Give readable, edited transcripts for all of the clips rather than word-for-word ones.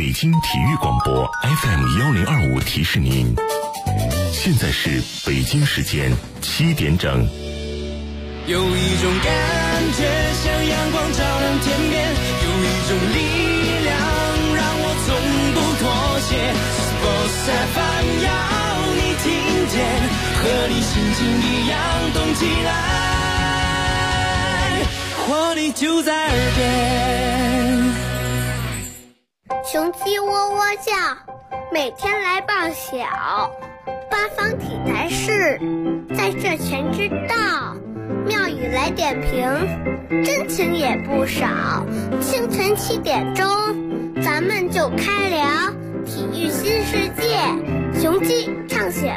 北京体育广播 FM1025提示您，现在是北京时间7点整。 有一种感觉像阳光照亮天边，有一种力量让我从不妥协。Sports FM 要你听见，和你心情一样动起来，活力就在耳边。 雄鸡喔喔叫，每天来报晓。八方体坛事，在这全知道。妙语来点评，真情也不少。清晨7点钟，咱们就开聊体育新世界，雄鸡唱晓。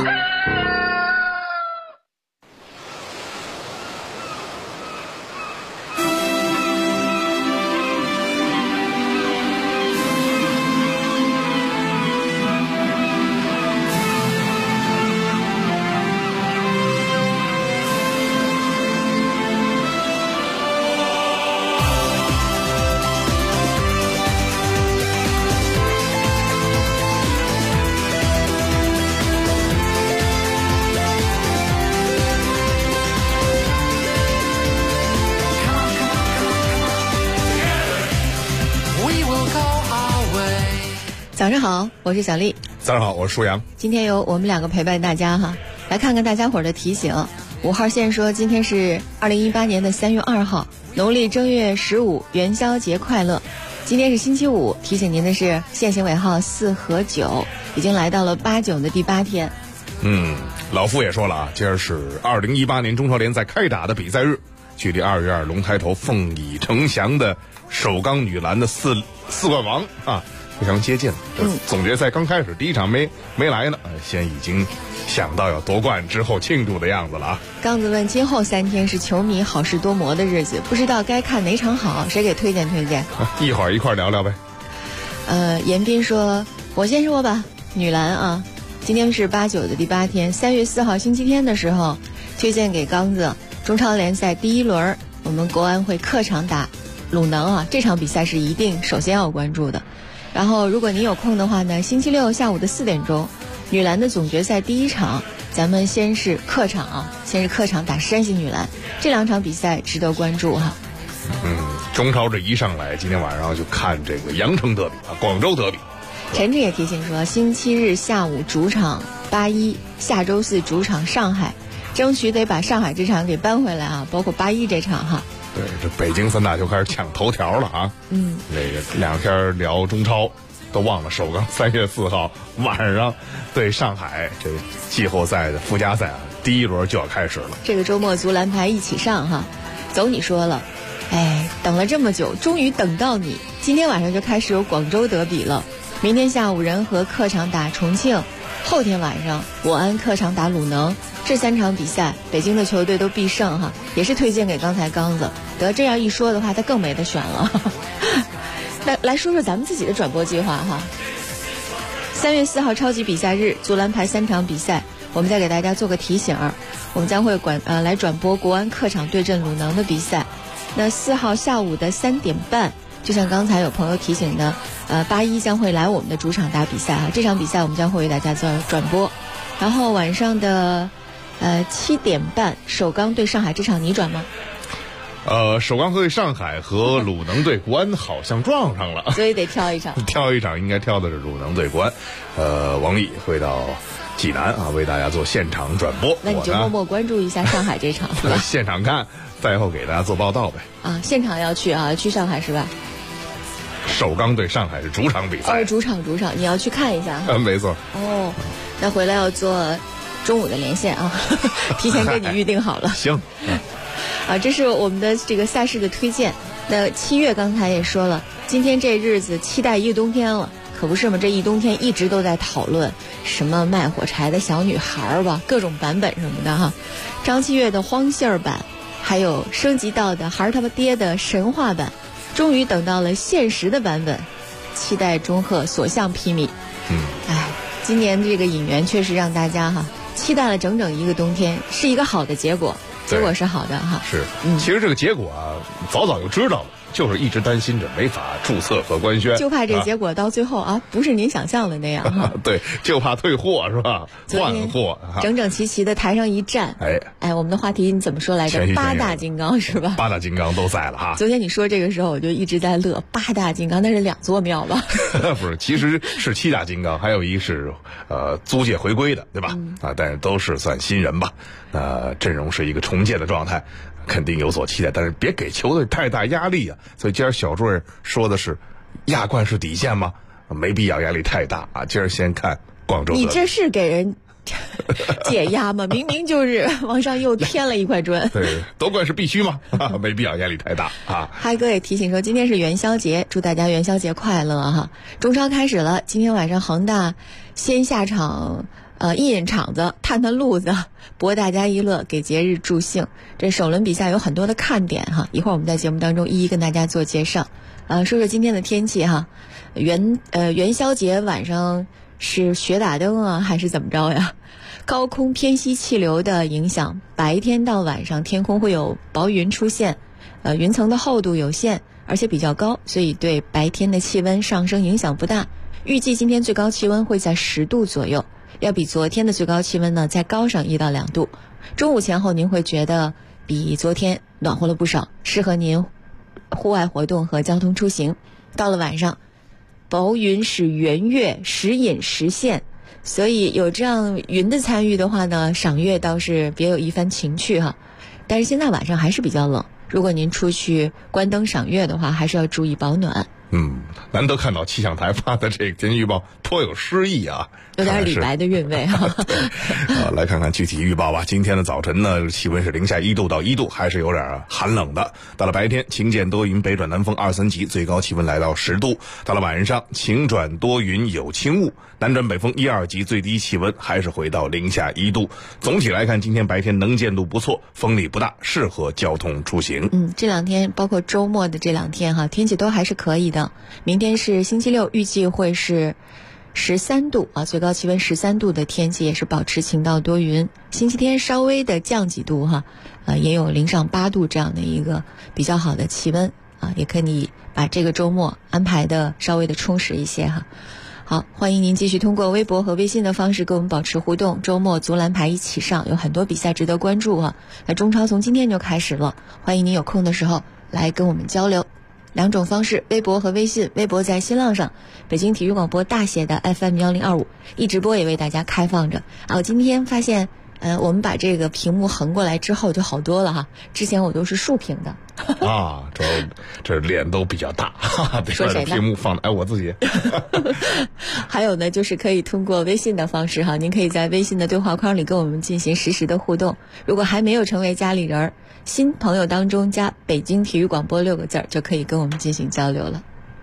早上好，我是小丽。 早上好，我是舒阳。 今天由我们两个陪伴大家哈，来看看大家伙的提醒。5号线说今天是2018年的3月2号，农历正月15，元宵节快乐。今天是星期五，提醒您的是限行尾号4和9，已经来到了89的第8天。 老夫也说了啊，今儿是2018年中超联赛开打的比赛日，距离2月2龙抬头凤乙呈祥的首钢女篮的四冠王啊非常接近了。总决赛刚开始，第一场没来呢，先已经想到要夺冠之后庆祝的样子了啊。 刚子问今后3天是球迷好事多磨的日子，不知道该看哪场好，谁给推荐？ 一会儿一块聊聊呗。 严斌说，我先说吧，女篮啊，今天是89的第8天，3月4号星期天的时候，推荐给刚子中超联赛第1轮，我们国安会客场打鲁能啊，这场比赛是一定首先要关注的。然后如果您有空的话呢，星期六下午的4点钟，女篮的总决赛第1场，咱们先是客场打山西女篮，这2场比赛值得关注哈。 中超这一上来，今天晚上就看这个阳城德比啊，广州德比。 陈志也提醒说，星期日下午主场81，下周4主场上海，争取得把上海这场给扳回来啊，包括81这场哈。 对，这北京3大就开始抢头条了啊！这个2天聊中超，都忘了首钢3月4号晚上对上海，这季后赛的附加赛啊，第1轮就要开始了。 这个周末足篮排一起上哈，走你说了，等了这么久，终于等到你，今天晚上就开始有广州德比了，明天下午人和客场打重庆，后天晚上国安客场打鲁能。这3场比赛，北京的球队都必胜哈，也是推荐给刚才刚子。得这样一说的话，他更没得选了。来说说咱们自己的转播计划哈。3月4号超级比赛日，足篮排3场比赛，我们再给大家做个提醒，我们将会来转播国安客场对阵鲁能的比赛。那4号下午的3点半，就像刚才有朋友提醒的，81将会来我们的主场打比赛哈，这场比赛我们将会为大家做转播。然后晚上的7点半，首钢对上海这场你转吗？ 首钢对上海和鲁能对国安好像撞上了， 所以得挑一场。 挑一场应该挑的是鲁能对国安。王毅会到济南啊，为大家做现场转播。 那你就默默关注一下上海这场， 现场看，赛后给大家做报道呗。 啊，现场要去啊，去上海是吧？ 首钢对上海是主场比赛。 主场，你要去看一下。 没错。 那回来要做中午的连线啊，提前跟你预定好了。 行。 这是我们的这个赛事的推荐。那7月刚才也说了，今天这日子期待一个冬天了，可不是吗？这一冬天一直都在讨论什么卖火柴的小女孩吧，各种版本什么的哈。张七月的荒信儿版，还有升级到的孩儿他们爹的神话版，终于等到了现实的版本，期待中赫所向披靡。今年这个引援确实让大家期待了整整一个冬天，是一个好的结果。结果是好的哈。 是，其实这个结果啊，早就知道了， 就是一直担心着没法注册和官宣， 就怕这结果到最后不是您想象的那样哈。 对，就怕退货是吧？换货， 整整齐齐的台上一站。哎，我们的话题你怎么说来着？8大金刚是吧 ？8大金刚都在了哈。 昨天你说这个时候，我就一直在乐。8大金刚那是2座庙吧？ 不是，其实是7大金刚，还有一是租界回归的，对吧？但是都是算新人吧。阵容是一个重建的状态。肯定有所期待，但是别给球队太大压力啊！所以今儿小坠说的是，亚冠是底线吗？没必要压力太大啊！今儿先看广州。 你这是给人解压吗？明明就是往上又添了一块砖。 对，夺冠是必须吗？没必要压力太大啊！ 嗨哥也提醒说，今天是元宵节，祝大家元宵节快乐哈！中超开始了，今天晚上恒大先下场。印场子探路子，博大家一乐，给节日助兴。这首轮比赛有很多的看点哈，一会儿我们在节目当中一一跟大家做介绍。说说今天的天气哈，元宵节晚上是雪打灯啊，还是怎么着呀？高空偏西气流的影响，白天到晚上天空会有薄云出现，云层的厚度有限，而且比较高，所以对白天的气温上升影响不大。预计今天最高气温会在10度左右。要比昨天的最高气温呢再高上1到2度，中午前后您会觉得比昨天暖和了不少，适合您户外活动和交通出行。到了晚上，薄云是圆月，时隐时现，所以有这样云的参与的话呢，赏月倒是别有一番情趣哈。但是现在晚上还是比较冷，如果您出去关灯赏月的话，还是要注意保暖。 难得看到气象台发的这个天气预报颇有诗意啊， 有点李白的韵味哈。 来看看具体预报吧。今天的早晨呢，气温是零下1度到1度，还是有点寒冷的。到了白天，晴间多云，北转南风2、3级，最高气温来到10度。到了晚上，晴转多云有轻雾，南转北风1、2级，最低气温还是回到零下1度。总体来看，今天白天能见度不错，风力不大，适合交通出行。 这2天包括周末的这2天哈，天气都还是可以的。明天是星期六，预计会是13度啊，最高气温13度的天气，也是保持晴到多云。星期天稍微的降几度哈，也有0上8度这样的一个比较好的气温啊，也可以把这个周末安排的稍微的充实一些哈。好，欢迎您继续通过微博和微信的方式跟我们保持互动。周末足篮排一起上，有很多比赛值得关注哈。那中超从今天就开始了，欢迎您有空的时候来跟我们交流。2种方式，微博和微信。微博在新浪上，北京体育广播大写的 FM1025，一直播也为大家开放着。我今天发现，我们把这个屏幕横过来之后就好多了哈。之前我都是竖屏的。 这脸都比较大。 说谁呢？ 屏幕放的，我自己。 还有呢，就是可以通过微信的方式哈，您可以在微信的对话框里跟我们进行实时的互动。如果还没有成为家里人，新朋友当中加北京体育广播6个字就可以跟我们进行交流了。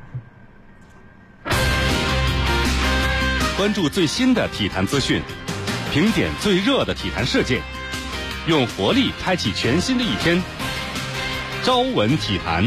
关注最新的体坛资讯，评点最热的体坛事件，用活力开启全新的一天。朝闻体坛。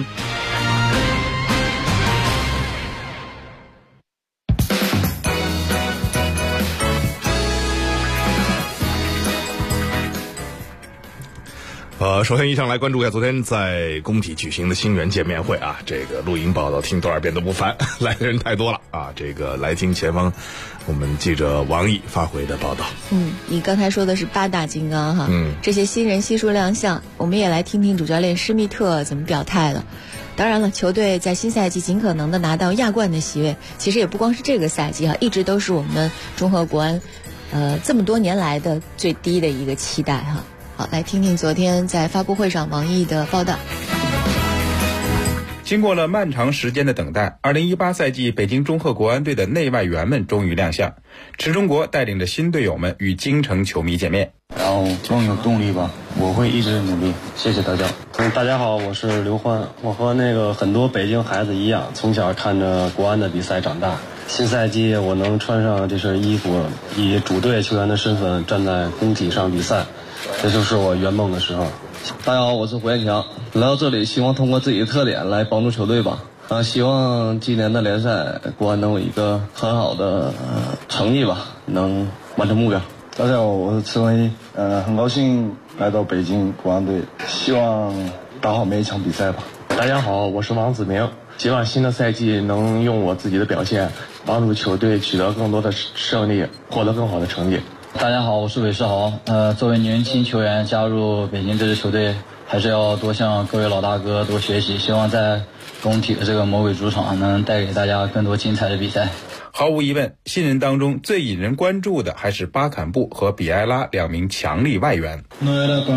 首先一上来关注一下昨天在工体举行的星源见面会啊，这个录音报道听多少遍都不烦，来的人太多了啊。这个来听前方我们记者王毅发回的报道。 你刚才说的是8大金刚哈，这些新人悉数亮相，我们也来听听主教练施密特怎么表态了。当然了，球队在新赛季尽可能的拿到亚冠的席位，其实也不光是这个赛季哈，一直都是我们中赫国安这么多年来的最低的一个期待哈。好，来听听昨天在发布会上王毅的报道。 经过了漫长时间的等待，2018赛季北京中赫国安队的内外援们终于亮相。池忠国带领着新队友们与京城球迷见面， 然后更有动力吧，我会一直努力。谢谢大家。大家好，我是刘欢，我和很多北京孩子一样，从小看着国安的比赛长大。新赛季我能穿上这身衣服，以主队球员的身份站在工体上比赛，这就是我圆梦的时候。大家好，我是胡彦强，来到这里希望通过自己的特点来帮助球队吧。希望今年的联赛国安能有一个很好的成绩吧，能完成目标。大家好，我是池文一，很高兴来到北京国安队，希望打好每一场比赛吧。 大家好，我是王子明，希望新的赛季能用我自己的表现，帮助球队取得更多的胜利，获得更好的成绩。 大家好，我是韦世豪。作为年轻球员加入北京这支球队，还是要多向各位老大哥多学习，希望在工体的这个魔鬼主场能带给大家更多精彩的比赛。 毫无疑问，新人当中最引人关注的还是巴坎布和比埃拉2名强力外援。 做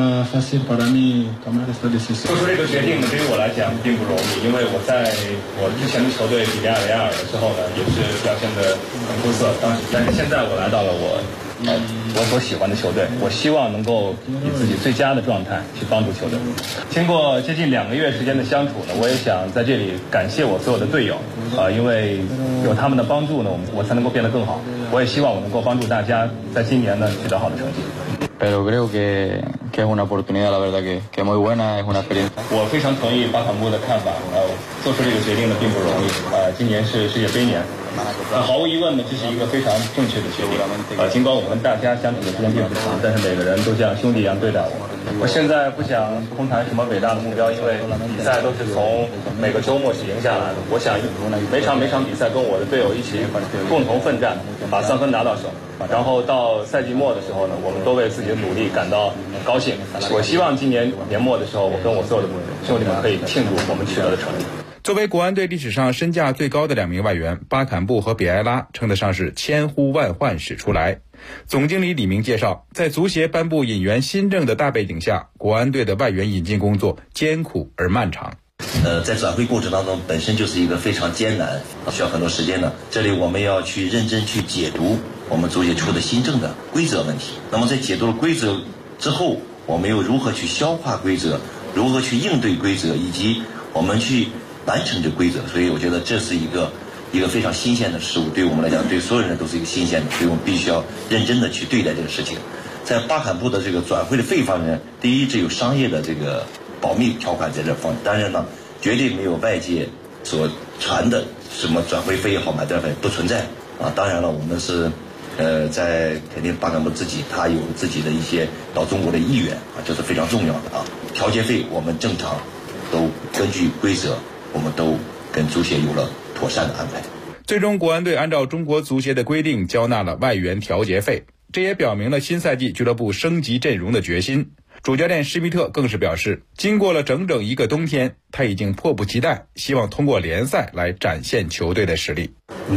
出这个决定呢，对于我来讲并不容易，因为我在我之前的球队比利亚雷亚尔的时候呢，也是表现得很出色。但是现在我来到了我所喜欢的球队，我希望能够以自己最佳的状态去帮助球队。经过接近2个月时间的相处呢，我也想在这里感谢我所有的队友，因为有他们的帮助呢，我才能够变得更好。我也希望我能够帮助大家在今年呢取得好的成绩。 Pero creo que es una oportunidad, la verdad que muy buena, es una experiencia. 我非常同意巴坎布的看法，做出这个决定呢并不容易。今年是世界杯年，毫无疑问呢，这是一个非常正确的决定。尽管我们大家相处的时间并不长，但是每个人都像兄弟一样对待我。我现在不想空谈什么伟大的目标，因为比赛都是从每个周末是赢下来的。我想每场比赛跟我的队友一起共同奋战，把3分拿到手。然后到赛季末的时候呢，我们都为自己的努力感到高兴。我希望今年年末的时候，我跟我所有的兄弟们可以庆祝我们取得的成绩。 作为国安队历史上身价最高的2名外援，巴坎布和比埃拉称得上是千呼万唤始出来。总经理李明介绍，在足协颁布引援新政的大背景下，国安队的外援引进工作艰苦而漫长。 在转会过程当中本身就是一个非常艰难，需要很多时间的。这里我们要去认真去解读我们足协出的新政的规则问题。那么在解读了规则之后，我们又如何去消化规则，如何去应对规则，以及我们去完成这规则。所以我觉得这是一个非常新鲜的事物，对我们来讲，对所有人都是一个新鲜的，所以我们必须要认真的去对待这个事情。在巴坎布的这个转会的费方面，第一，这有商业的这个保密条款在这方面，当然呢，绝对没有外界所传的什么转会费也好，买断费不存在啊。当然了，我们是在肯定巴坎布自己他有自己的一些到中国的意愿啊，这是非常重要的啊。调节费我们正常都根据规则，我们都跟足协有了妥善的安排。 最终，国安队按照中国足协的规定交纳了外援调节费，这也表明了新赛季俱乐部升级阵容的决心。主教练施密特更是表示，经过了整整1个冬天，他已经迫不及待，希望通过联赛来展现球队的实力。 我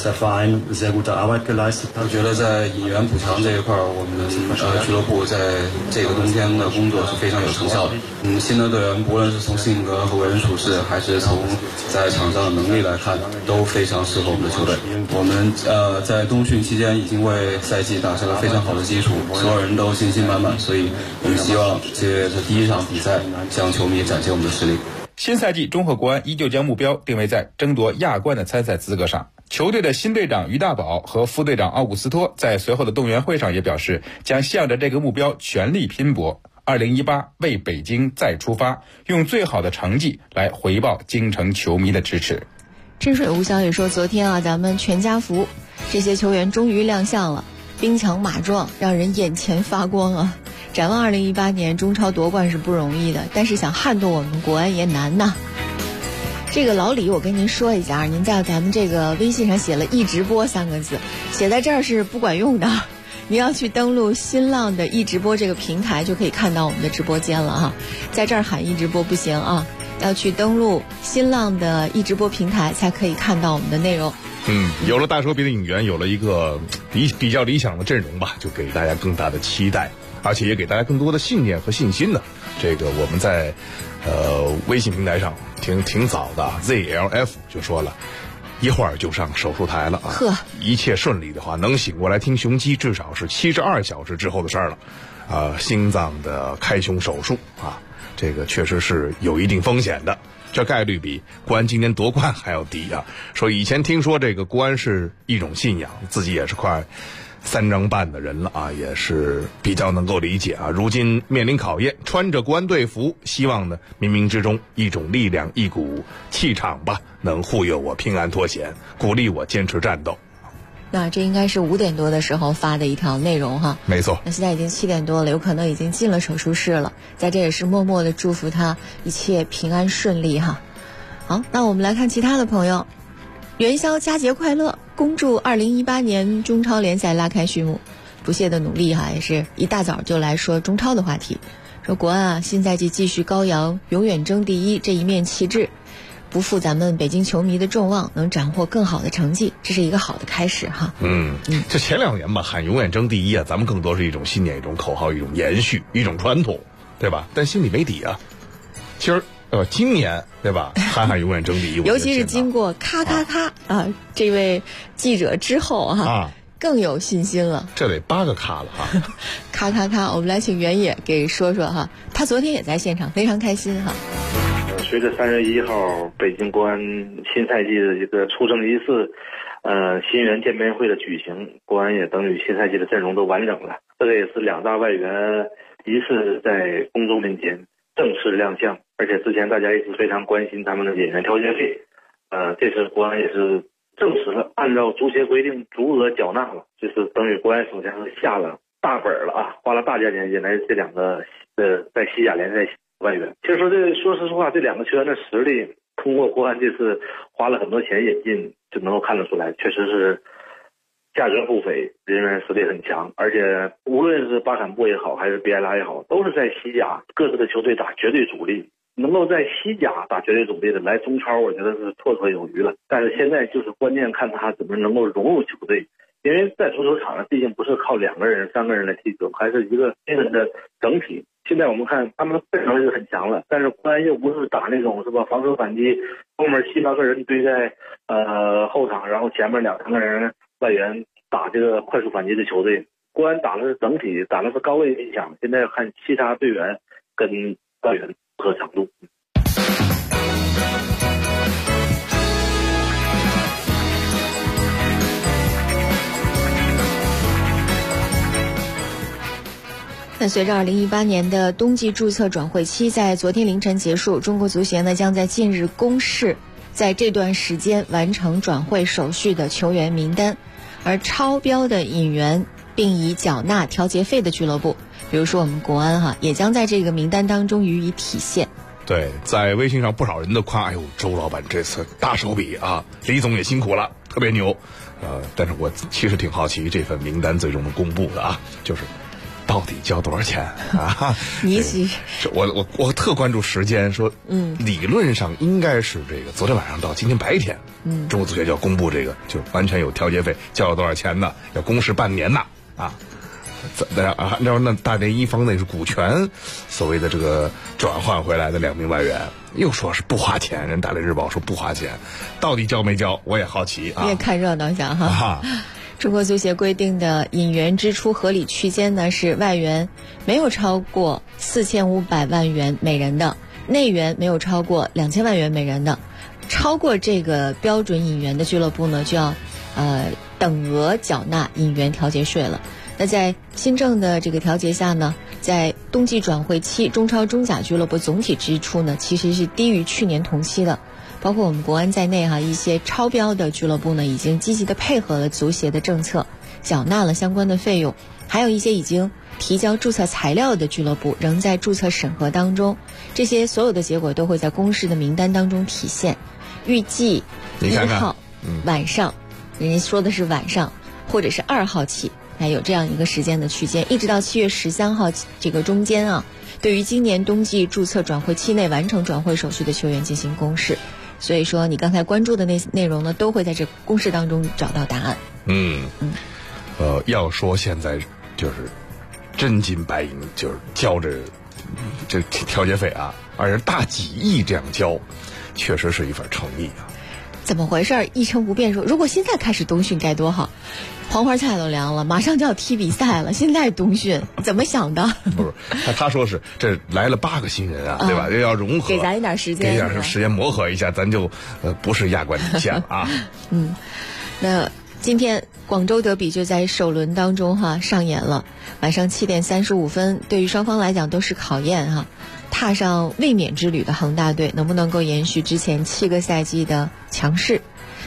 觉得在引援补强这一块，我们俱乐部在这个冬天的工作是非常有成效的。新的队员不论是从性格和为人处事，还是从在场上的能力来看，都非常适合我们的球队。我们在冬训期间已经为赛季打下了非常好的基础，所有人都信心满满，所以我们希望这第一场比赛向球迷展现我们的实力。 新赛季中赫国安依旧将目标定位在争夺亚冠的参赛资格上。球队的新队长于大宝和副队长奥古斯托在随后的动员会上也表示，将向着这个目标全力拼搏。2018为北京再出发，用最好的成绩来回报京城球迷的支持。 真水无消息说，昨天咱们全家福这些球员终于亮相了，兵强马壮，让人眼前发光啊！展望2018年，中超夺冠是不容易的，但是想撼动我们国安也难呐。这个老李，我跟您说一下，您在咱们这个微信上写了一直播3个字，写在这儿是不管用的，您要去登录新浪的一直播这个平台，就可以看到我们的直播间了哈。在这儿喊一直播不行啊，要去登录新浪的一直播平台才可以看到我们的内容。 有了大手笔的引援，有了一个比较理想的阵容吧，就给大家更大的期待，而且也给大家更多的信念和信心呢。这个我们在微信平台上挺早的 ZLF 就说了，一会儿就上手术台了啊！一切顺利的话，能醒过来听雄鸡，至少是72小时之后的事儿了。心脏的开胸手术啊，这个确实是有一定风险的，这概率比国安今年夺冠还要低啊。说以前听说这个国安是一种信仰，自己也是快3张半的人了啊，也是比较能够理解啊。如今面临考验，穿着国安队服，希望呢冥冥之中一种力量，一股气场吧，能护佑我平安脱险，鼓励我坚持战斗。 那这应该是5点多的时候发的一条内容哈。 没错。 那现在已经7点多了，有可能已经进了手术室了，在这也是默默的祝福他一切平安顺利哈。好，那我们来看其他的朋友。元宵佳节快乐，恭祝2018年中超联赛拉开序幕。不懈的努力哈，也是一大早就来说中超的话题，说国安啊，新赛季继续高扬永远争第一这一面旗帜，不负咱们北京球迷的众望，能斩获更好的成绩，这是一个好的开始哈。 就前2年吧，喊永远争第一啊，咱们更多是一种信念、一种口号、一种延续、一种传统，对吧？但心里没底啊。其实今年对吧，喊永远争第一， 尤其是经过咔咔咔这位记者之后更有信心了。 这得8个咔了哈。 咔咔咔，我们来请原野给说说哈，他昨天也在现场，非常开心哈。 随着3月1号北京国安新赛季的一个出征仪式，新援见面会的举行，国安也等于新赛季的阵容都完整了。这个也是2大外援一次在公众面前正式亮相，而且之前大家一直非常关心他们的演员调节费，这次国安也是证实了，按照足协规定足额缴纳了，就是等于国安首先是下了大本了啊，花了大价钱引来这2个在西甲联赛外援。其实说实话，这2个球员的实力，通过国安这次花了很多钱引进，就能够看得出来，确实是价值不菲，人员实力很强，而且无论是巴坎布也好，还是比埃拉也好，都是在西甲各自的球队打绝对主力。能够在西甲打绝对主力的来中超，我觉得是绰绰有余了。但是现在就是关键看他怎么能够融入球队，因为在足球场上毕竟不是靠2个人、3个人来踢球，还是一个精神的整体。现在我们看他们的阵容是很强了，但是国安又不是打那种是吧防守反击，后面7、8个人堆在后场，然后前面2、3个人外援打这个快速反击的球队。国安打的是整体，打的是高位逼抢。现在看其他队员跟外援和强度。 那随着2018年的冬季注册转会期在昨天凌晨结束，中国足协呢将在近日公示在这段时间完成转会手续的球员名单，而超标的引援并已缴纳调节费的俱乐部，比如说我们国安也将在这个名单当中予以体现。 对，在微信上不少人都夸，哎呦，周老板这次大手笔啊，李总也辛苦了，特别牛。但是我其实挺好奇这份名单最终的公布的啊，就是到底交多少钱啊？我特关注时间，说理论上应该是这个昨天晚上到今天白天，中国足协就要公布这个，就完全有调节费，交了多少钱呢？要公示半年呢啊。按照那大连一方那是股权所谓的这个转换回来的2名外援，又说是不花钱，人大连日报说不花钱，到底交没交？我也好奇啊。 你也看热闹一下哈。中国足协规定的引援支出合理区间呢是外援没有超过4500万元每人的，内援没有超过2000万元每人的，超过这个标准引援的俱乐部呢就要等额缴纳引援调节税了。那在新政的这个调节下呢，在冬季转会期中超中甲俱乐部总体支出呢其实是低于去年同期的，包括我们国安在内一些超标的俱乐部呢已经积极的配合了足协的政策，缴纳了相关的费用，还有一些已经提交注册材料的俱乐部仍在注册审核当中，这些所有的结果都会在公示的名单当中体现。预计1号晚上，人家说的是晚上或者是2号起，有这样一个时间的区间，一直到7月13号这个中间对于今年冬季注册转会期内完成转会手续的球员进行公示。所以说你刚才关注的内容呢，都会在这公示当中找到答案。 要说现在就是真金白银，就是交着这调节费啊，而且大几亿这样交，确实是一份诚意啊。 怎么回事？一成不变说，如果现在开始冬训该多好，黄花菜都凉了，马上就要踢比赛了，现在冬训怎么想的？ 不是，他说是这来了8个新人啊，对吧？这要融合， 给咱一点时间， 给点时间磨合一下，咱就不是亚冠底线了啊。 那今天广州德比就在首轮当中上演了，晚上7点35分，对于双方来讲都是考验踏上卫冕之旅的恒大队能不能够延续之前7个赛季的强势？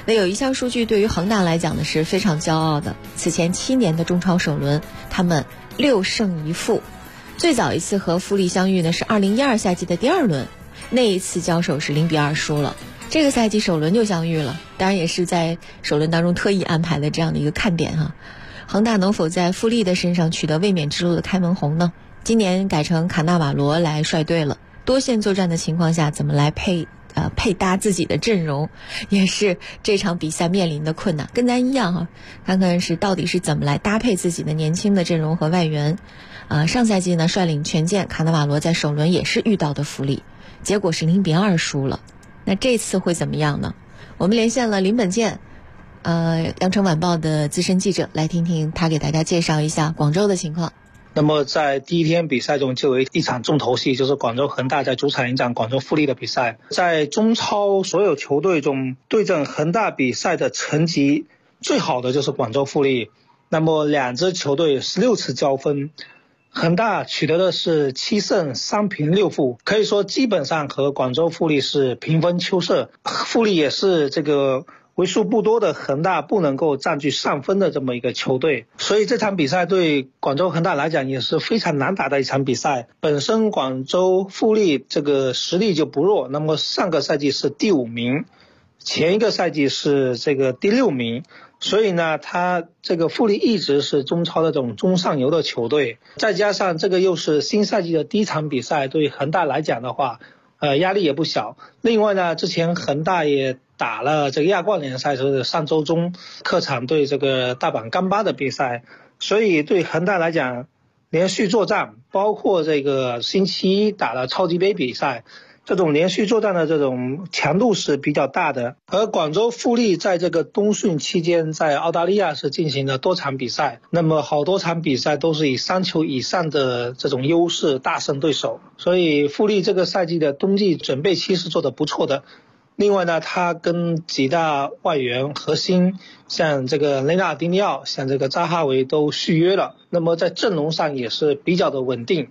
那有一项数据对于恒大来讲呢是非常骄傲的，此前7年的中超首轮，他们6胜1负。最早一次和富力相遇呢是2012赛季的第2轮，那一次交手是0-2输了。这个赛季首轮就相遇了，当然也是在首轮当中特意安排的这样的一个看点哈。恒大能否在富力的身上取得卫冕之路的开门红呢？今年改成卡纳瓦罗来率队了，多线作战的情况下，怎么来配搭自己的阵容，也是这场比赛面临的困难。跟咱一样哈，看看是到底是怎么来搭配自己的年轻的阵容和外援。上赛季呢率领权健卡纳瓦罗在首轮也是遇到的富力，结果是0-2输了。那这次会怎么样呢？我们连线了林本健，羊城晚报的资深记者，来听听他给大家介绍一下广州的情况。 那么在第一天比赛中就有一场重头戏，就是广州恒大在主场迎战广州富力的比赛。在中超所有球队中，对阵恒大比赛的成绩最好的就是广州富力。那么两支球队16次交锋，恒大取得的是7胜3平6负，可以说基本上和广州富力是平分秋色。富力也是这个为数不多的恒大不能够占据上风的这么一个球队，所以这场比赛对广州恒大来讲也是非常难打的一场比赛。本身广州富力这个实力就不弱，那么上个赛季是第5名，前一个赛季是这个第6名，所以呢他这个富力一直是中超的这种中上游的球队，再加上这个又是新赛季的第一场比赛，对恒大来讲的话压力也不小。另外呢，之前恒大也打了这个亚冠联赛，就是上周中客场对这个大阪钢巴的比赛，所以对恒大来讲连续作战，包括这个星期一打了超级杯比赛，这种连续作战的这种强度是比较大的。而广州富力在这个冬训期间在澳大利亚是进行了多场比赛，那么好多场比赛都是以3球以上的这种优势大胜对手，所以富力这个赛季的冬季准备期是做得不错的。另外呢，他跟几大外援核心，像这个雷纳尔迪尼奥，像这个扎哈维都续约了，那么在阵容上也是比较的稳定。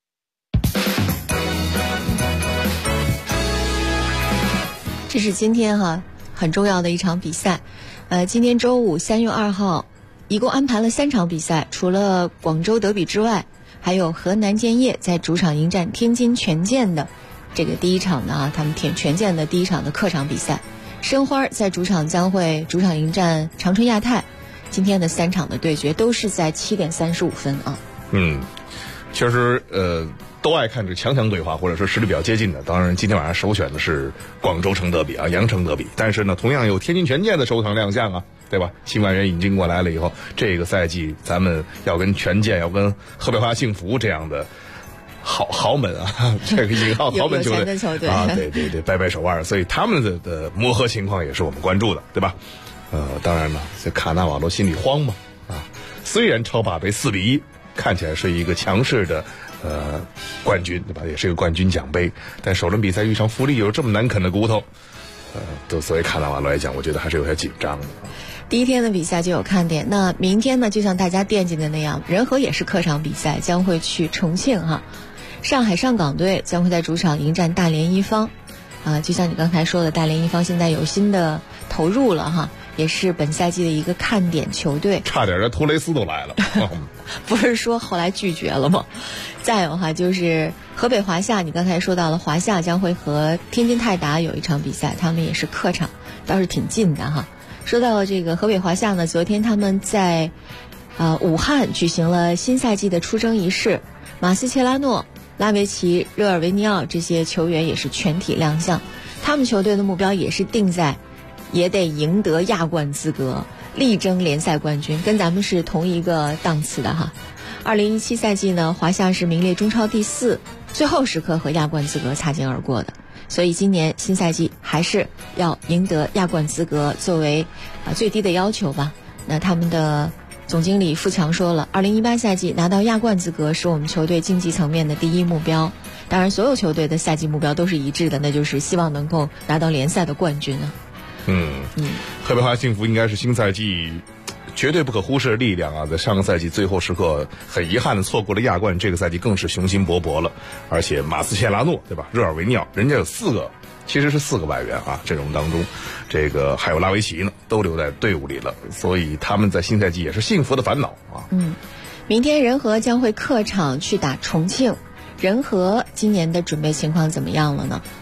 这是今天很重要的一场比赛。今天周五3月2号，一共安排了3场比赛，除了广州德比之外，还有河南建业在主场迎战天津权健的这个第一场的他们权健的第一场的客场比赛。申花在主场将会主场迎战长春亚泰。今天的3场的对决都是在7点35分啊。 其实都爱看这强强对话，或者说实力比较接近的。当然今天晚上首选的是广州城德比羊城德比，但是呢同样有天津权健的首场亮相啊，对吧？新外援引进过来了以后，这个赛季咱们要跟权健，要跟河北华幸福这样的豪门啊，这个引号豪门球队啊，对，掰手腕，所以他们的磨合情况也是我们关注的，对吧？当然了，这卡纳瓦罗心里慌嘛啊，虽然超霸杯4-1看起来是一个强势的冠军，对吧？也是一个冠军奖杯，但首轮比赛遇上富力有这么难啃的骨头，都作为卡纳瓦罗来讲，我觉得还是有些紧张的。 第一天的比赛就有看点，那明天呢，就像大家惦记的那样，人和也是客场比赛，将会去重庆上海上港队将会在主场迎战大连一方就像你刚才说的，大连一方现在有新的投入了也是本赛季的一个看点球队， 差点这托雷斯都来了不是说后来拒绝了吗？再有就是河北华夏，你刚才说到了华夏将会和天津泰达有一场比赛，他们也是客场，倒是挺近的说到这个河北华夏呢，昨天他们在武汉举行了新赛季的出征仪式，马斯切拉诺、拉维奇、热尔维尼奥这些球员也是全体亮相，他们球队的目标也是定在也得赢得亚冠资格，力争联赛冠军，跟咱们是同一个档次的2017赛季呢，华夏是名列中超第4，最后时刻和亚冠资格擦肩而过的，所以今年新赛季还是要赢得亚冠资格作为最低的要求吧。那他们的总经理付强说了，2018赛季拿到亚冠资格是我们球队竞技层面的第一目标，当然所有球队的赛季目标都是一致的，那就是希望能够拿到联赛的冠军河北华幸福应该是新赛季绝对不可忽视的力量在上个赛季最后时刻很遗憾的错过了亚冠，这个赛季更是雄心勃勃了，而且马斯切拉诺，对吧？热尔维尼奥人家有4个其实是4个外援啊，阵容当中，这个还有拉维奇呢，都留在队伍里了，所以他们在新赛季也是幸福的烦恼啊。 明天人和将会客场去打重庆，人和今年的准备情况怎么样了呢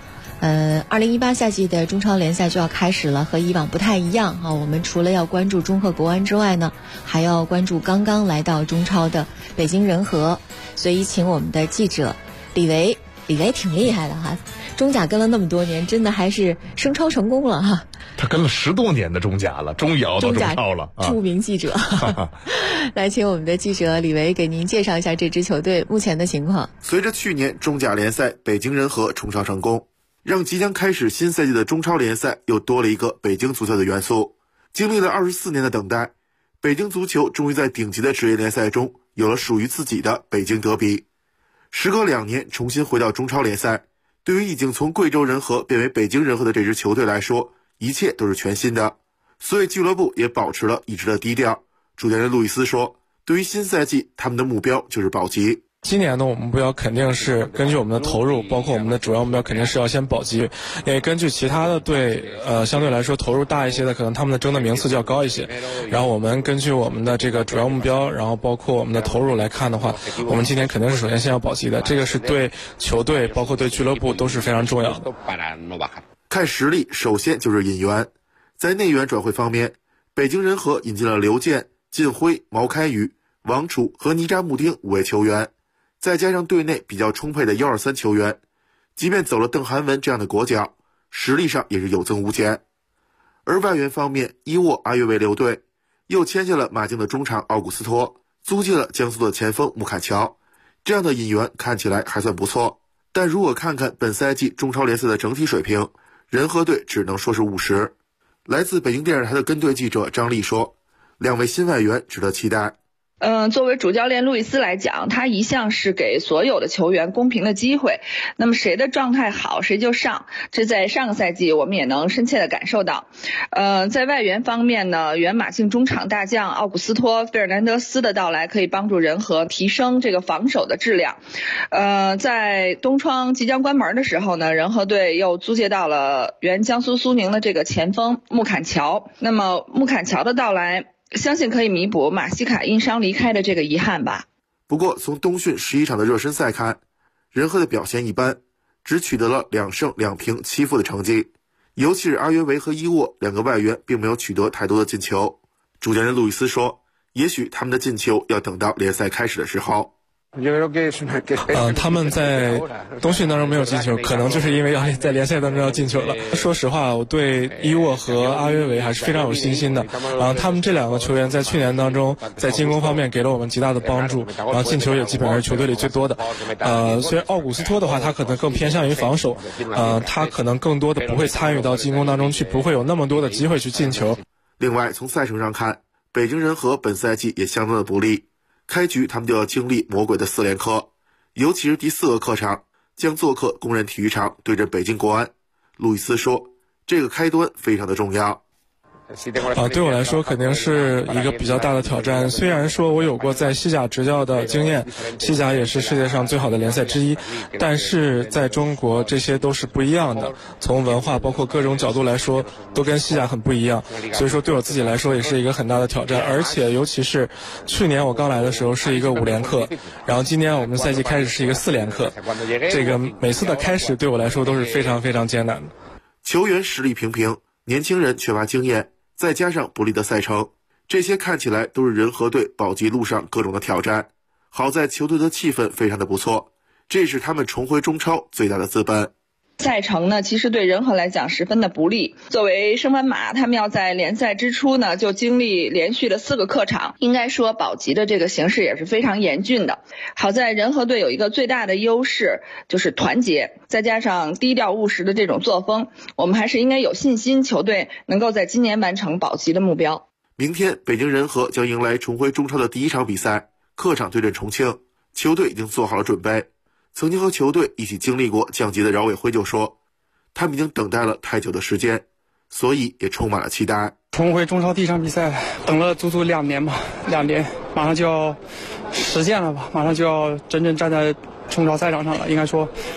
？2018赛季的中超联赛就要开始了，和以往不太一样啊。我们除了要关注中赫国安之外呢，还要关注刚刚来到中超的北京人和，所以请我们的记者李维挺厉害的哈，中甲跟了那么多年，真的还是升超成功了哈。 他跟了10多年的中甲了，终于熬到中超了。 著名记者，来请我们的记者李维给您介绍一下这支球队目前的情况。 随着去年中甲联赛北京人和冲超成功，让即将开始新赛季的中超联赛又多了一个北京足球的元素。经历了24年的等待，北京足球终于在顶级的职业联赛中有了属于自己的北京德比。时隔2年重新回到中超联赛，对于已经从贵州人和变为北京人和的这支球队来说，一切都是全新的，所以俱乐部也保持了一直的低调。主教练路易斯说，对于新赛季他们的目标就是保级。 今年呢，我们目标肯定是根据我们的投入，包括我们的主要目标肯定是要先保级，因为根据其他的队相对来说投入大一些的，可能他们的争的名次就要高一些。然后我们根据我们的这个主要目标，然后包括我们的投入来看的话，我们今年肯定是首先先要保级的，这个是对球队包括对俱乐部都是非常重要的。 看实力首先就是引援。在内援转会方面，北京人和引进了刘健、靳辉、毛开宇、王楚和尼扎穆丁5位球员，再加上队内比较充沛的123球员，即便走了邓涵文这样的国脚，实力上也是有增无减。而外援方面，伊沃、阿约维留队，又签下了马竞的中场奥古斯托，租借了江苏的前锋穆坎乔，这样的引援看起来还算不错。但如果看看本赛季中超联赛的整体水平，人和队只能说是务实。来自北京电视台的跟队记者张丽说，2位新外援值得期待。 作为主教练路易斯来讲，他一向是给所有的球员公平的机会，那么谁的状态好谁就上，这在上个赛季我们也能深切的感受到。在外援方面呢，原马竞中场大将奥古斯托·费尔南德斯的到来可以帮助人和提升这个防守的质量。在冬窗即将关门的时候呢，人和队又租借到了原江苏苏宁的这个前锋穆坎乔，那么穆坎乔的到来相信可以弥补马西卡因伤离开的这个遗憾吧。 不过从冬训11场的热身赛看，人和的表现一般，只取得了2胜2平7负的成绩，尤其是阿约维和伊沃2个外援并没有取得太多的进球。主教练路易斯说，也许他们的进球要等到联赛开始的时候。 他们在冬训当中没有进球，可能就是因为要在联赛当中要进球了。说实话，我对伊沃和阿约维还是非常有信心的。他们这2个球员在去年当中在进攻方面给了我们极大的帮助，然后进球也基本上是球队里最多的。所以奥古斯托的话，他可能更偏向于防守，他可能更多的不会参与到进攻当中去，不会有那么多的机会去进球。 另外，从赛程上看，北京人和本赛季也相当的不利。开局他们就要经历魔鬼的4连客，尤其是第4个客场将做客工人体育场对阵北京国安。路易斯说，这个开端非常的重要。 对我来说肯定是一个比较大的挑战。虽然说我有过在西甲执教的经验，西甲也是世界上最好的联赛之一，但是在中国这些都是不一样的，从文化包括各种角度来说都跟西甲很不一样，所以说对我自己来说也是一个很大的挑战。而且尤其是去年我刚来的时候是一个5连客，然后今年我们赛季开始是一个4连客，这个每次的开始对我来说都是非常非常艰难的。 球员实力平平，年轻人缺乏经验，再加上不利的赛程，这些看起来都是人和队保级路上各种的挑战。好在球队的气氛非常的不错，这是他们重回中超最大的资本。 赛程呢，其实对人和来讲十分的不利。作为升班马，他们要在联赛之初呢就经历连续的4个客场，应该说保级的这个形势也是非常严峻的。好在人和队有一个最大的优势，就是团结，再加上低调务实的这种作风，我们还是应该有信心球队能够在今年完成保级的目标。 明天北京人和将迎来重回中超的第1场比赛，客场对阵重庆，球队已经做好了准备。曾经和球队一起经历过降级的饶伟辉就说，他们已经等待了太久的时间，所以也充满了期待。 重回中超第1场比赛，等了足足2年吧，2年马上就要实现了吧，马上就要真正站在中超赛场上了。应该说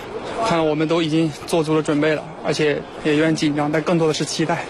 看来我们都已经做足了准备了，而且也有点紧张，但更多的是期待。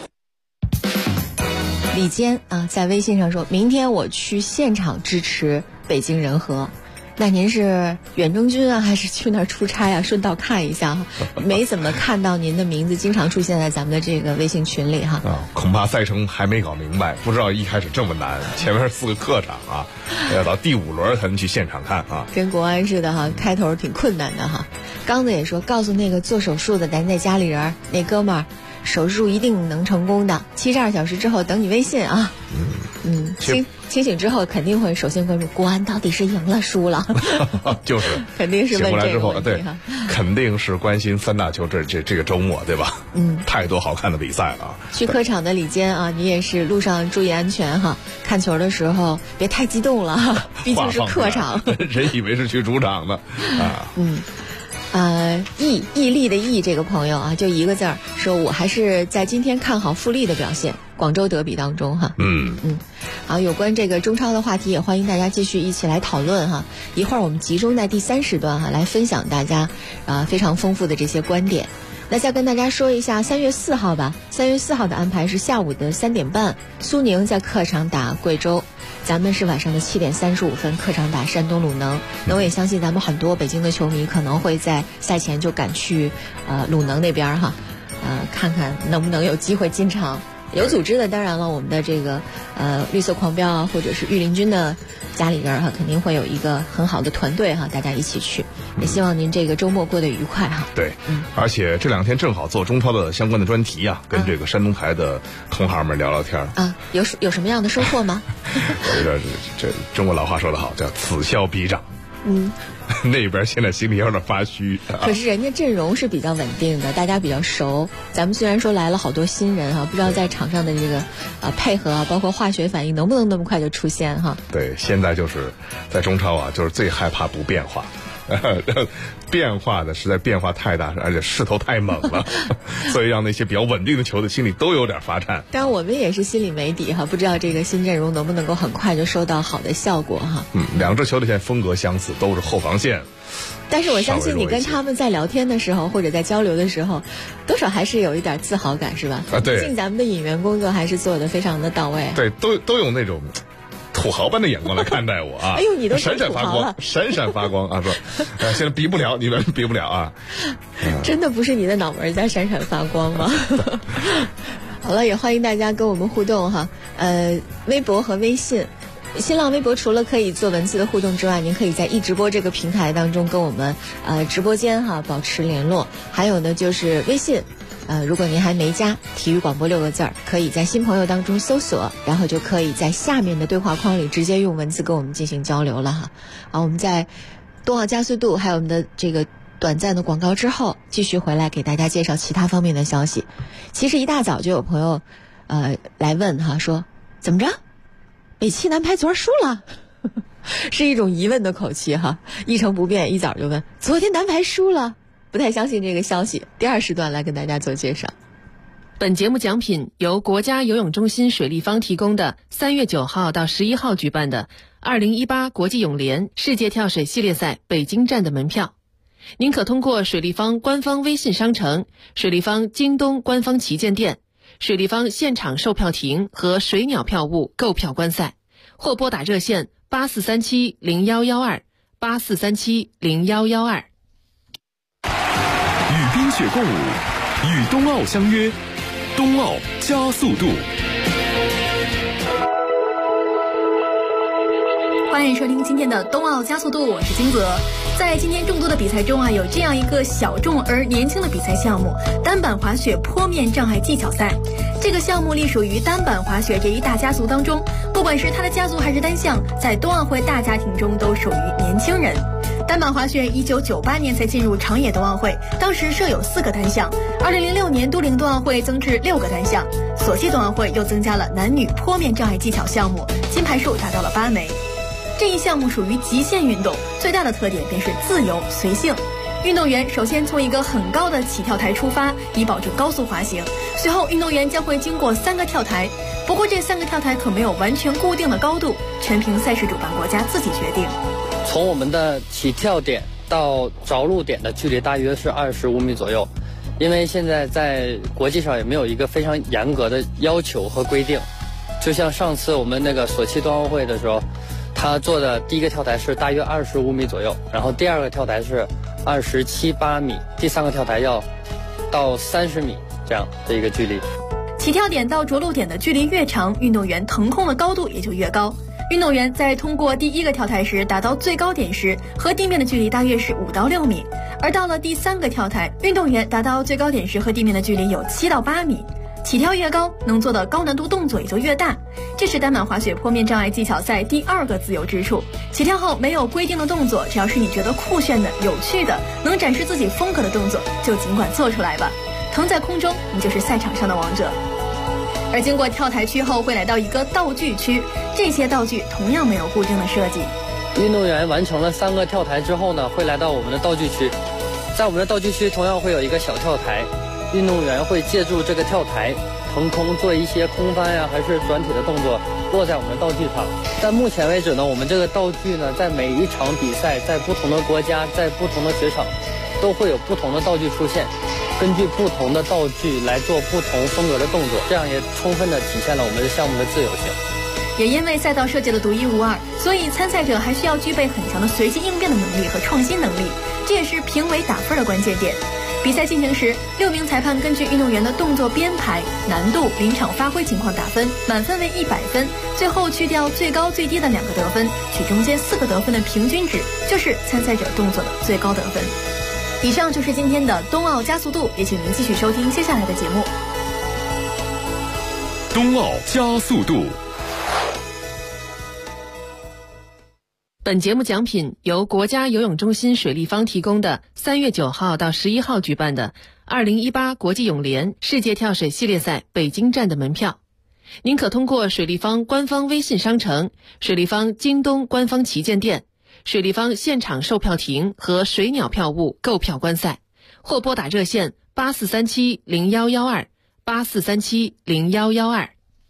李坚啊，在微信上说，明天我去现场支持北京人和。那您是远征军啊，还是去那儿出差啊？顺道看一下哈，没怎么看到您的名字，经常出现在咱们的这个微信群里哈。 恐怕赛程还没搞明白，不知道一开始这么难，前面4个客场啊，要到第5轮才能去现场看啊。 跟国安似的哈，开头挺困难的哈。刚子也说，告诉那个做手术的咱那家里人，那哥们儿，手术一定能成功的，72小时之后等你微信啊。清醒之后肯定会首先关注国安到底是赢了输了， 就是肯定是问这个问题对，肯定是关心3大球这个周末对吧？太多好看的比赛了。 去客场的李坚啊，你也是路上注意安全哈，看球的时候别太激动了，毕竟是客场， 人以为是去主场的啊。 毅力的毅这个朋友啊，就一个字儿，说我还是在今天看好富力的表现，广州德比当中哈。好，有关这个中超的话题也欢迎大家继续一起来讨论哈。一会儿我们集中在第3时段哈，来分享大家非常丰富的这些观点。那再跟大家说一下3月4号吧，3月4号的安排是下午的3点半，苏宁在客场打贵州。咱们是晚上的7点35分客场打山东鲁能。那我也相信咱们很多北京的球迷可能会在赛前就赶去鲁能那边哈，看看能不能有机会进场。有组织的当然了，我们的这个绿色狂飙啊，或者是御林军的家里人哈，肯定会有一个很好的团队哈，大家一起去。也希望您这个周末过得愉快哈。 对，而且这2天正好做中超的相关的专题啊，跟这个山东台的同行们聊聊天啊。 有什么样的收获吗？ 我觉得这中国老话说得好，叫此消彼长。那边现在心里有点发虚， 可是人家阵容是比较稳定的，大家比较熟。咱们虽然说来了好多新人哈，不知道在场上的这个配合啊，包括化学反应能不能那么快就出现哈？ 对，现在就是在中超啊，就是最害怕不变化。变化的实在变化太大，而且势头太猛了，所以让那些比较稳定的球队心里都有点发颤。 当然我们也是心里没底哈，不知道这个新阵容能不能够很快就收到好的效果哈。 2支球队现在风格相似，都是后防线。 但是我相信你跟他们在聊天的时候或者在交流的时候，多少还是有一点自豪感是吧？ 对。 毕竟咱们的引援工作还是做得非常的到位。 对，都有那种土豪般的眼光来看待我啊！ 哎呦，你都闪闪发光，闪闪发光啊！说，现在比不了，你们比不了啊！ 真的不是你的脑门在闪闪发光吗？好了，也欢迎大家跟我们互动哈。微博和微信。新浪微博除了可以做文字的互动之外，您可以在易直播这个平台当中跟我们直播间哈保持联络。还有呢就是微信，如果您还没加体育广播6个字儿，可以在新朋友当中搜索，然后就可以在下面的对话框里直接用文字跟我们进行交流了哈。好，我们在冬奥加速度还有我们的这个短暂的广告之后，继续回来给大家介绍其他方面的消息。其实一大早就有朋友来问哈，说怎么着？北汽男排昨儿输了，是一种疑问的口气哈。一成不变一早就问，昨天男排输了，不太相信这个消息。第2时段来跟大家做介绍。 本节目奖品由国家游泳中心水立方提供的3月9号到11号举办的2018国际泳联世界跳水系列赛北京站的门票。您可通过水立方官方微信商城、水立方京东官方旗舰店、水立方现场售票亭和水鸟票务购票观赛，或拨打热线84370112 84370112。 与冰雪共舞，与冬奥相约，冬奥加速度。 欢迎收听今天的冬奥加速度，我是金泽。在今天众多的比赛中啊，有这样一个小众而年轻的比赛项目——单板滑雪坡面障碍技巧赛。这个项目隶属于单板滑雪这一大家族当中，不管是它的家族还是单项，在冬奥会大家庭中都属于年轻人。单板滑雪1998年才进入长野冬奥会，当时设有4个单项。2006年都灵冬奥会增至6个单项，索契冬奥会又增加了男女坡面障碍技巧项目，金牌数达到了8枚。这一项目属于极限运动，最大的特点便是自由随性。运动员首先从一个很高的起跳台出发，以保证高速滑行。随后运动员将会经过3个跳台，不过这3个跳台可没有完全固定的高度，全凭赛事主办国家自己决定。 从我们的起跳点到着陆点的距离大约是25米左右。因为现在在国际上也没有一个非常严格的要求和规定，就像上次我们那个索契冬奥会的时候，他做的第一个跳台是大约25米左右，然后第二个跳台是27、8米，第三个跳台要到30米这样的一个距离。 起跳点到着陆点的距离越长，运动员腾空的高度也就越高。运动员在通过第一个跳台时达到最高点时，和地面的距离大约是5到6米，而到了第3个跳台，运动员达到最高点时和地面的距离有7到8米。起跳越高，能做的高难度动作也就越大，这是单板滑雪坡面障碍技巧赛第2个自由之处。起跳后没有规定的动作，只要是你觉得酷炫的、有趣的、能展示自己风格的动作，就尽管做出来吧。腾在空中，你就是赛场上的王者。而经过跳台区后，会来到一个道具区，这些道具同样没有固定的设计。 运动员完成了3个跳台之后呢，会来到我们的道具区。在我们的道具区同样会有一个小跳台，运动员会借助这个跳台腾空做一些空翻呀，还是转体的动作，落在我们的道具上。但目前为止呢，我们这个道具呢，在每一场比赛，在不同的国家，在不同的雪场，都会有不同的道具出现。根据不同的道具来做不同风格的动作，这样也充分的体现了我们的项目的自由性。 也因为赛道设计的独一无二，所以参赛者还需要具备很强的随机应变的能力和创新能力，这也是评委打分的关键点。比赛进行时，6名裁判根据运动员的动作编排、难度、临场发挥情况打分，满分为100分，最后去掉最高最低的2个得分，取中间4个得分的平均值，就是参赛者动作的最高得分。以上就是今天的冬奥加速度，也请您继续收听接下来的节目。 冬奥加速度。 本节目奖品由国家游泳中心水立方提供的3月9号到11号举办的2018国际泳联世界跳水系列赛北京站的门票。您可通过水立方官方微信商城、水立方京东官方旗舰店、水立方现场售票亭和水鸟票务购票观赛，或拨打热线84370112 84370112。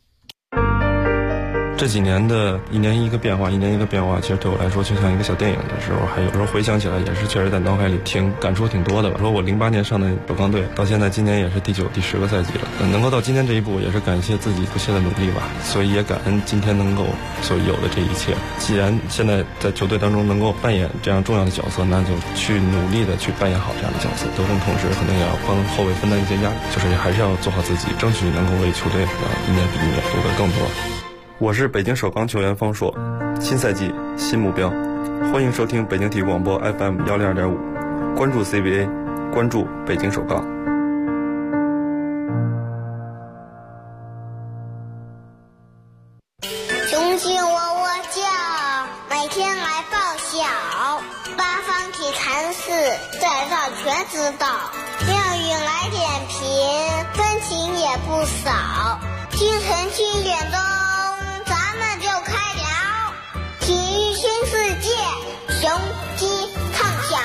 这几年的一年一个变化，其实对我来说就像一个小电影的时候，还有时候回想起来也是确实在脑海里感触挺多的吧。说我08年上的首钢队，到现在今年也是第9、第10个赛季了，能够到今天这一步，也是感谢自己不懈的努力吧。所以也感恩今天能够所有的这一切。既然现在在球队当中能够扮演这样重要的角色，那就去努力的去扮演好这样的角色。得分同时可能也要帮后卫分担一些压力，就是还是要做好自己，争取能够为球队一年比一年夺得更多。我是北京首钢球员方硕，新赛季新目标，欢迎收听北京体育广播 FM 102.5，关注 CBA， 关注北京首钢。 雄鸡喔喔叫，每天来报晓，八方体坛事，在上全知道。妙语来点评，分情也不少。清晨7点钟。体育新世界，雄鸡唱响。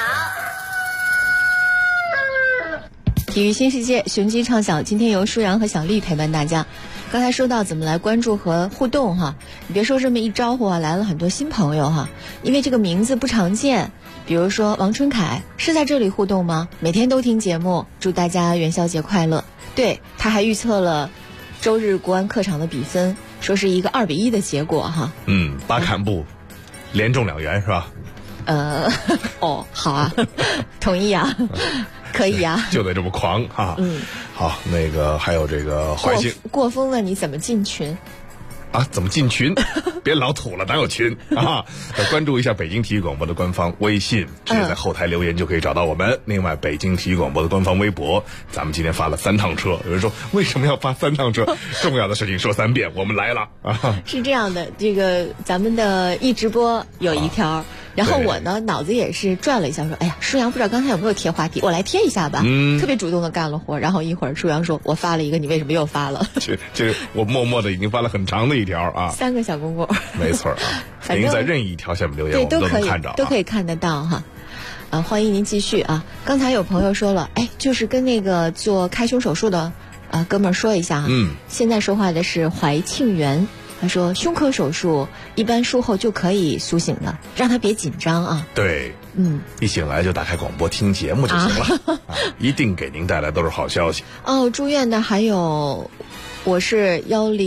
体育新世界，雄鸡唱响。今天由舒阳和小丽陪伴大家。刚才说到怎么来关注和互动哈，你别说这么一招呼啊，来了很多新朋友哈，因为这个名字不常见。比如说王春凯是在这里互动吗？每天都听节目，祝大家元宵节快乐。对，他还预测了周日国安客场的比分。说是一个2-1的结果哈。 巴坎布连中2元是吧？ 哦，好啊，同意啊，可以啊， 就得这么狂啊。好，那个还有这个怀兴过风问你怎么进群啊？怎么进群？别老土了，哪有群啊？关注一下北京体育广播的官方微信，直接在后台留言就可以找到我们。另外，北京体育广播的官方微博，咱们今天发了3趟车。有人说为什么要发3趟车？重要的事情说3遍，我们来了啊！ 是这样的，这个咱们的一直播有一条。然后我呢，脑子也是转了一下，说：“哎呀，舒阳不知道刚才有没有贴话题，我来贴一下吧。”特别主动的干了活。然后一会儿舒阳说：“我发了一个，你为什么又发了？” 这我默默的已经发了很长的一条啊 ，3个小公公。 没错啊，您在任意一条下面留言，我们都能看着， 都可以看得到哈。欢迎您继续啊！刚才有朋友说了，就是跟那个做开胸手术的哥们儿说一下啊。现在说话的是怀庆元。 他说胸科手术一般术后就可以苏醒的，让他别紧张啊。 对，一醒来就打开广播听节目就行了，一定给您带来都是好消息。 住院的还有，我是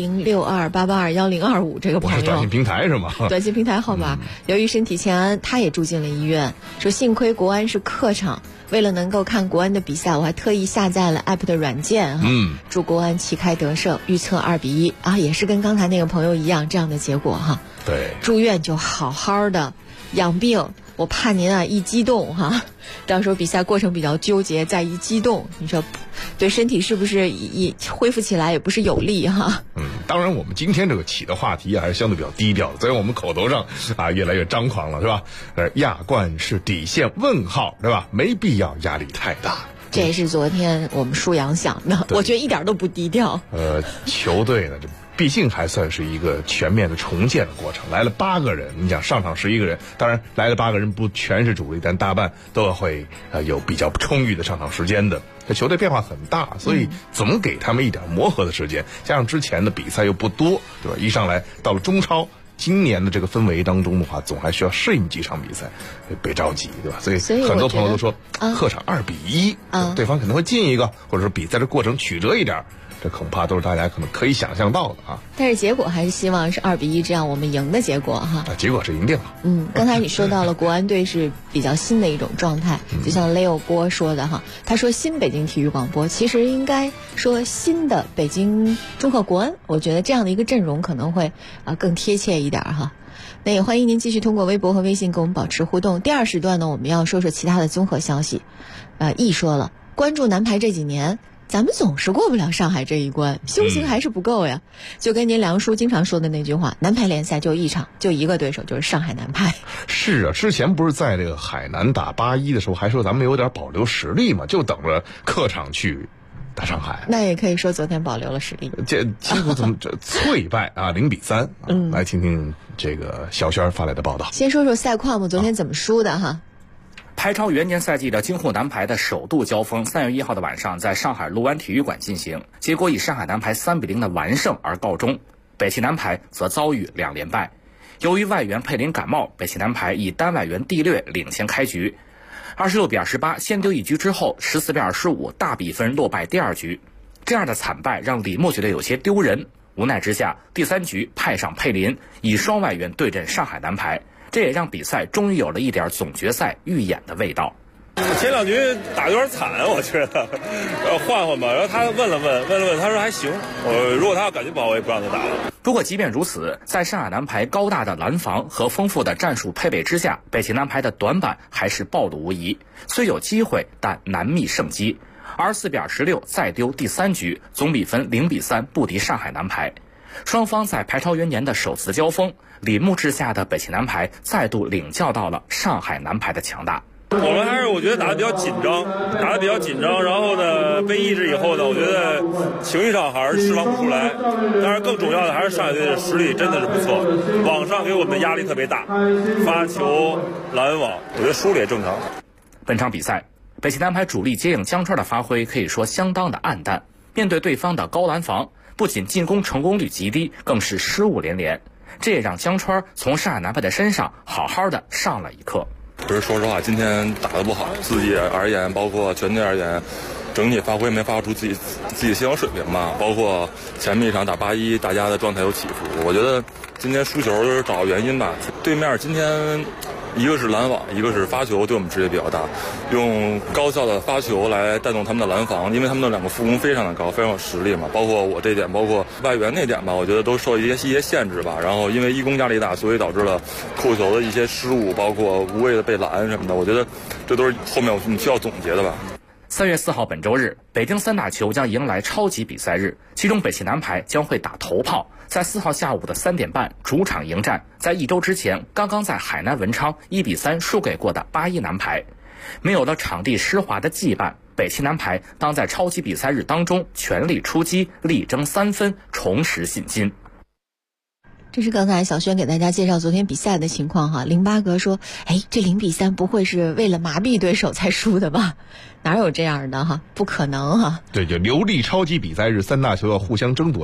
1062882105这个朋友， 我是短信平台是吗？ 短信平台号码。由于身体欠安，他也住进了医院，说幸亏国安是客场，为了能够看国安的比赛，我还特意下载了 app 的软件哈。祝国安旗开得胜，预测2-1啊，也是跟刚才那个朋友一样这样的结果哈。 对， 住院就好好的养病，我怕您啊一激动哈，到时候比赛过程比较纠结，再一激动，你说对身体是不是一恢复起来也不是有利哈？ 当然我们今天这个起的话题还是相对比较低调的，在我们口头上越来越张狂了是吧？亚冠是底线问号对吧？没必要压力太大。 这也是昨天我们舒阳想的，我觉得一点都不低调。 球队呢，毕竟还算是一个全面的重建的过程，来了8个人，你讲上场11个人，当然来了8个人不全是主力，但大半都会有比较充裕的上场时间的。这球队变化很大，所以总给他们一点磨合的时间，加上之前的比赛又不多，对吧？一上来到了中超，今年的这个氛围当中的话，总还需要适应几场比赛，别着急，对吧？所以很多朋友都说，客场2-1，对方可能会进一个，或者说比赛的过程曲折一点，这恐怕都是大家可能可以想象到的啊。 但是结果还是希望是2-1这样我们赢的结果哈。 结果是赢定了。 刚才你说到了国安队是比较新的一种状态，就像 Leo 波说的哈，他说新北京体育广播，其实应该说新的北京中赫国安，我觉得这样的一个阵容可能会更贴切一点哈。那也欢迎您继续通过微博和微信跟我们保持互动。第2时段呢，我们要说说其他的综合消息。易说了，关注男排这几年，咱们总是过不了上海这一关，胸型还是不够呀。就跟您梁叔经常说的那句话，男排联赛就一场，就一个对手，就是上海男排。 是啊，之前不是在这个海南打8-1的时候，还说咱们有点保留实力嘛，就等着客场去打上海。 那也可以说昨天保留了实力， 这几乎怎么脆败0-3。来听听这个小轩发来的报道。 先说说赛况吧，昨天怎么输的哈？ 排超元年赛季的京沪男排的首度交锋，3月1号的晚上在上海陆湾体育馆进行，结果以上海男排3-0的完胜而告终。北汽男排则遭遇2连败，由于外援佩林感冒，北汽男排以单外援蒂略领先开局，26-28先丢一局之后14-25大比分落败第2局。这样的惨败让李牧觉得有些丢人，无奈之下第3局派上佩林，以双外援对阵上海男排，这也让比赛终于有了一点总决赛预演的味道。 前2局打有点惨，我觉得要换换吧。然后他问了问，他说还行。如果他要感觉不好，我也不让他打了。 不过即便如此，在上海男排高大的拦防和丰富的战术配备之下，北汽男排的短板还是暴露无遗。虽有机会，但难觅胜机。24-16再丢第3局，总比分0-3不敌上海男排。双方在排超元年的首次交锋，李牧治下的北汽男排再度领教到了上海男排的强大。 我们还是我觉得打得比较紧张，然后呢被抑制以后呢，我觉得情绪上还是释放不出来。当然更重要的还是上海队的实力真的是不错，网上给我们的压力特别大，发球拦网，我觉得输了也正常。 本场比赛北汽男排主力接应江川的发挥可以说相当的黯淡，面对对方的高拦防，不仅进攻成功率极低，更是失误连连，这也让江川从上海男排的身上好好的上了一课。 不是，说实话，今天打得不好，自己而言，包括全队而言，整体发挥没发挥出自己希望水平吧。包括前面一场打8-1，大家的状态有起伏。我觉得今天输球就是找原因吧。对面今天一个是拦网，一个是发球，对我们直接比较大，用高效的发球来带动他们的拦防，因为他们的2个副攻非常的高，非常有实力嘛。包括我这点，包括外援那点吧，我觉得都受一些限制吧。然后因为一攻压力大，所以导致了扣球的一些失误，包括无谓的被拦什么的。我觉得这都是后面我们需要总结的吧。 3月4号本周日，北京3大球将迎来超级比赛日，其中北汽男排将会打头炮，在4号下午的3点半主场迎战在1周之前刚刚在海南文昌1-3输给过的8-1男排。没有了场地湿滑的羁绊，北汽男排当在超级比赛日当中全力出击，力争3分，重拾信心。 这是刚才小轩给大家介绍昨天比赛的情况哈。08格说，这0-3不会是为了麻痹对手才输的吧？哪有这样的哈？不可能哈。 对，就流利超级比赛日，3大球要互相争夺一下。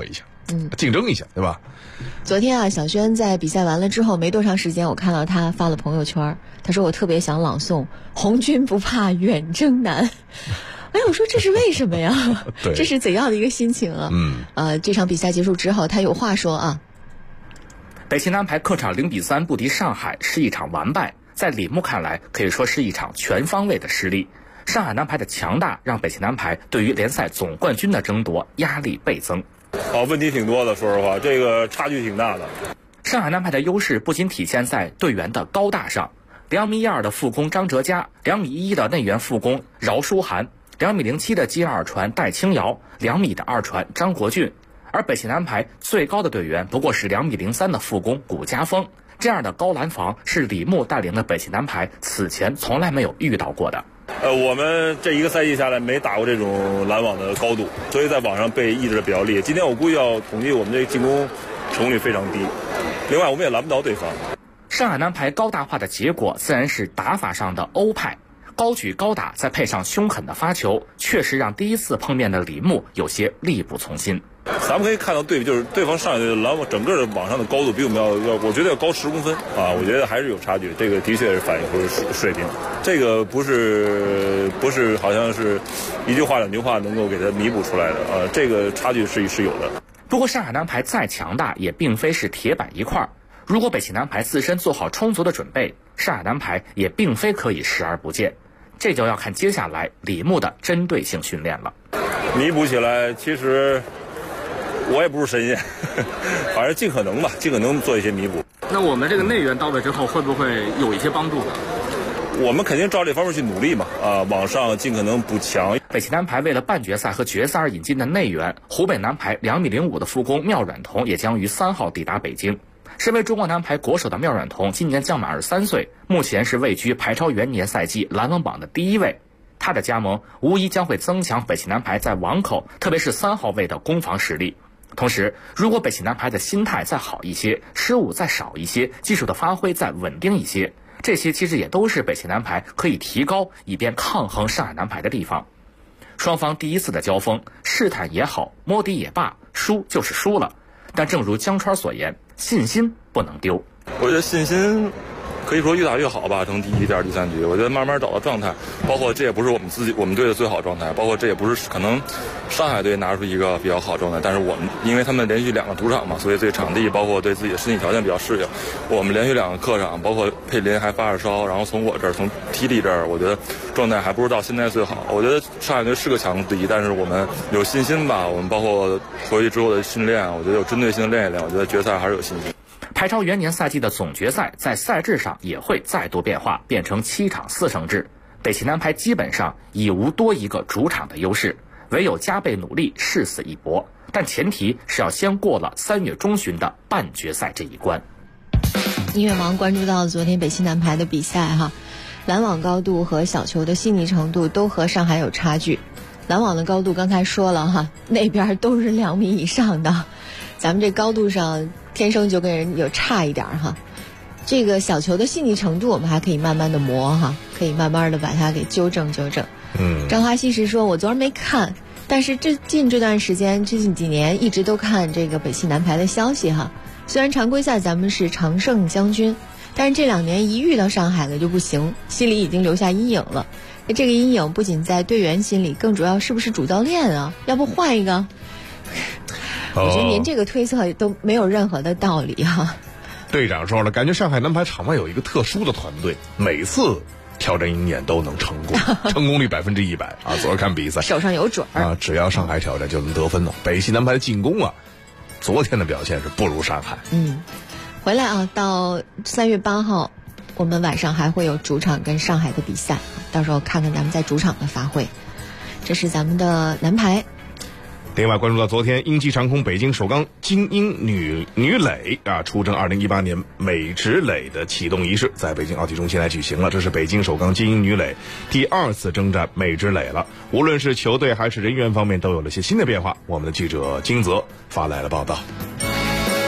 竞争一下，对吧？ 昨天啊，小轩在比赛完了之后没多长时间，我看到他发了朋友圈，他说我特别想朗诵红军不怕远征难。哎，我说这是为什么呀？这是怎样的一个心情啊？这场比赛结束之后，他有话说啊。 北齐男排客场0-3不敌上海是一场完败，在李牧看来可以说是一场全方位的失利。上海男排的强大让北齐男排对于联赛总冠军的争夺压力倍增。 问题挺多的，说实话，这个差距挺大的。 上海男排的优势不仅体现在队员的高大上，2.12米的副攻张哲嘉，2.11米的内援副攻饶书涵，2.07米的接二传戴清瑶，2米的二传张国俊。而北齐男排最高的队员不过是2.03米的副攻谷家锋，这样的高拦防是李牧带领的北齐男排此前从来没有遇到过的。 我们这一个赛季下来没打过这种拦网的高度，所以在网上被抑制的比较厉害。今天我估计要统计我们这进攻成功率非常低，另外我们也拦不到对方。 上海男排高大化的结果自然是打法上的欧派，高举高打再配上凶狠的发球，确实让第一次碰面的李牧有些力不从心。 咱们可以看到对比，就是对方上海队的拦网整个的网上的高度比我们要，我觉得要高10公分啊！我觉得还是有差距，这个的确是反映出水平。这个不是好像是一句话两句话能够给它弥补出来的这个差距是有的。 不过上海男排再强大也并非是铁板一块，如果北齐男排自身做好充足的准备，上海男排也并非可以视而不见。这就要看接下来李牧的针对性训练了。 弥补起来，其实我也不是神仙，反正尽可能吧，尽可能做一些弥补。 那我们这个内援到位之后，会不会有一些帮助呢？ 我们肯定照这方面去努力嘛，往上尽可能补强。 北齐男排为了半决赛和决赛而引进的内援，湖北男排2.05米的副攻缪阮彤也将于3号抵达北京。身为中国男排国手的缪阮彤今年将满23岁，目前是位居排超元年赛季拦网榜的第1位。他的加盟无疑将会增强北齐男排在网口，特别是3号位的攻防实力。同时，如果北齐男排的心态再好一些，失误再少一些，技术的发挥再稳定一些，这些其实也都是北齐男排可以提高以便抗衡上海男排的地方。双方第一次的交锋，试探也好，摸底也罢，输就是输了。但正如江川所言，信心不能丢。 我觉得信心可以说越打越好吧，从第1、第2、第3局，我觉得慢慢找到状态。包括这也不是我们队的最好状态，包括这也不是可能上海队拿出一个比较好状态，但是我们因为他们连续2个主场嘛，所以对场地包括对自己的身体条件比较适应。我们连续2个客场，包括佩林还发着烧，然后从我这儿从踢力这儿，我觉得状态还不如到现在最好。我觉得上海队是个强敌，但是我们有信心吧。我们包括回去之后的训练，我觉得有针对性的练一练，我觉得决赛还是有信心。 排超元年赛季的总决赛在赛制上也会再度变化，变成7场4胜制。北齐男排基本上已无多一个主场的优势，唯有加倍努力，誓死一搏。但前提是要先过了3月中旬的半决赛这一关。 音乐盲关注到昨天北齐男排的比赛哈，拦网高度和小球的细腻程度都和上海有差距。拦网的高度刚才说了哈，那边都是2米以上的，咱们这高度上天生就跟人有差一点哈。这个小球的细腻程度我们还可以慢慢的磨哈，可以慢慢的把它给纠正。张华西是说，我昨儿没看，但是近这段时间最近几年一直都看这个北齐男排的消息哈。虽然常规赛咱们是常胜将军，但是这2年一遇到上海了就不行，心里已经留下阴影了。这个阴影不仅在队员心里，更主要是不是主教练啊？要不换一个？我觉得您这个推测都没有任何的道理哈。 队长说了，感觉上海男排场外有一个特殊的团队，每次挑战鹰眼都能成功，成功率100%啊！昨儿看比赛， 手上有准儿啊， 只要上海挑战就能得分了。北齐男排的进攻啊，昨天的表现是不如上海。 回来啊，到3月8号，我们晚上还会有主场跟上海的比赛，到时候看看咱们在主场的发挥。这是咱们的男排。 另外关注到昨天英机长空北京首钢精英女垒出征2018年美职垒的启动仪式在北京奥体中心来举行了。这是北京首钢精英女垒第2次征战美职垒了，无论是球队还是人员方面都有了些新的变化。我们的记者金泽发来了报道。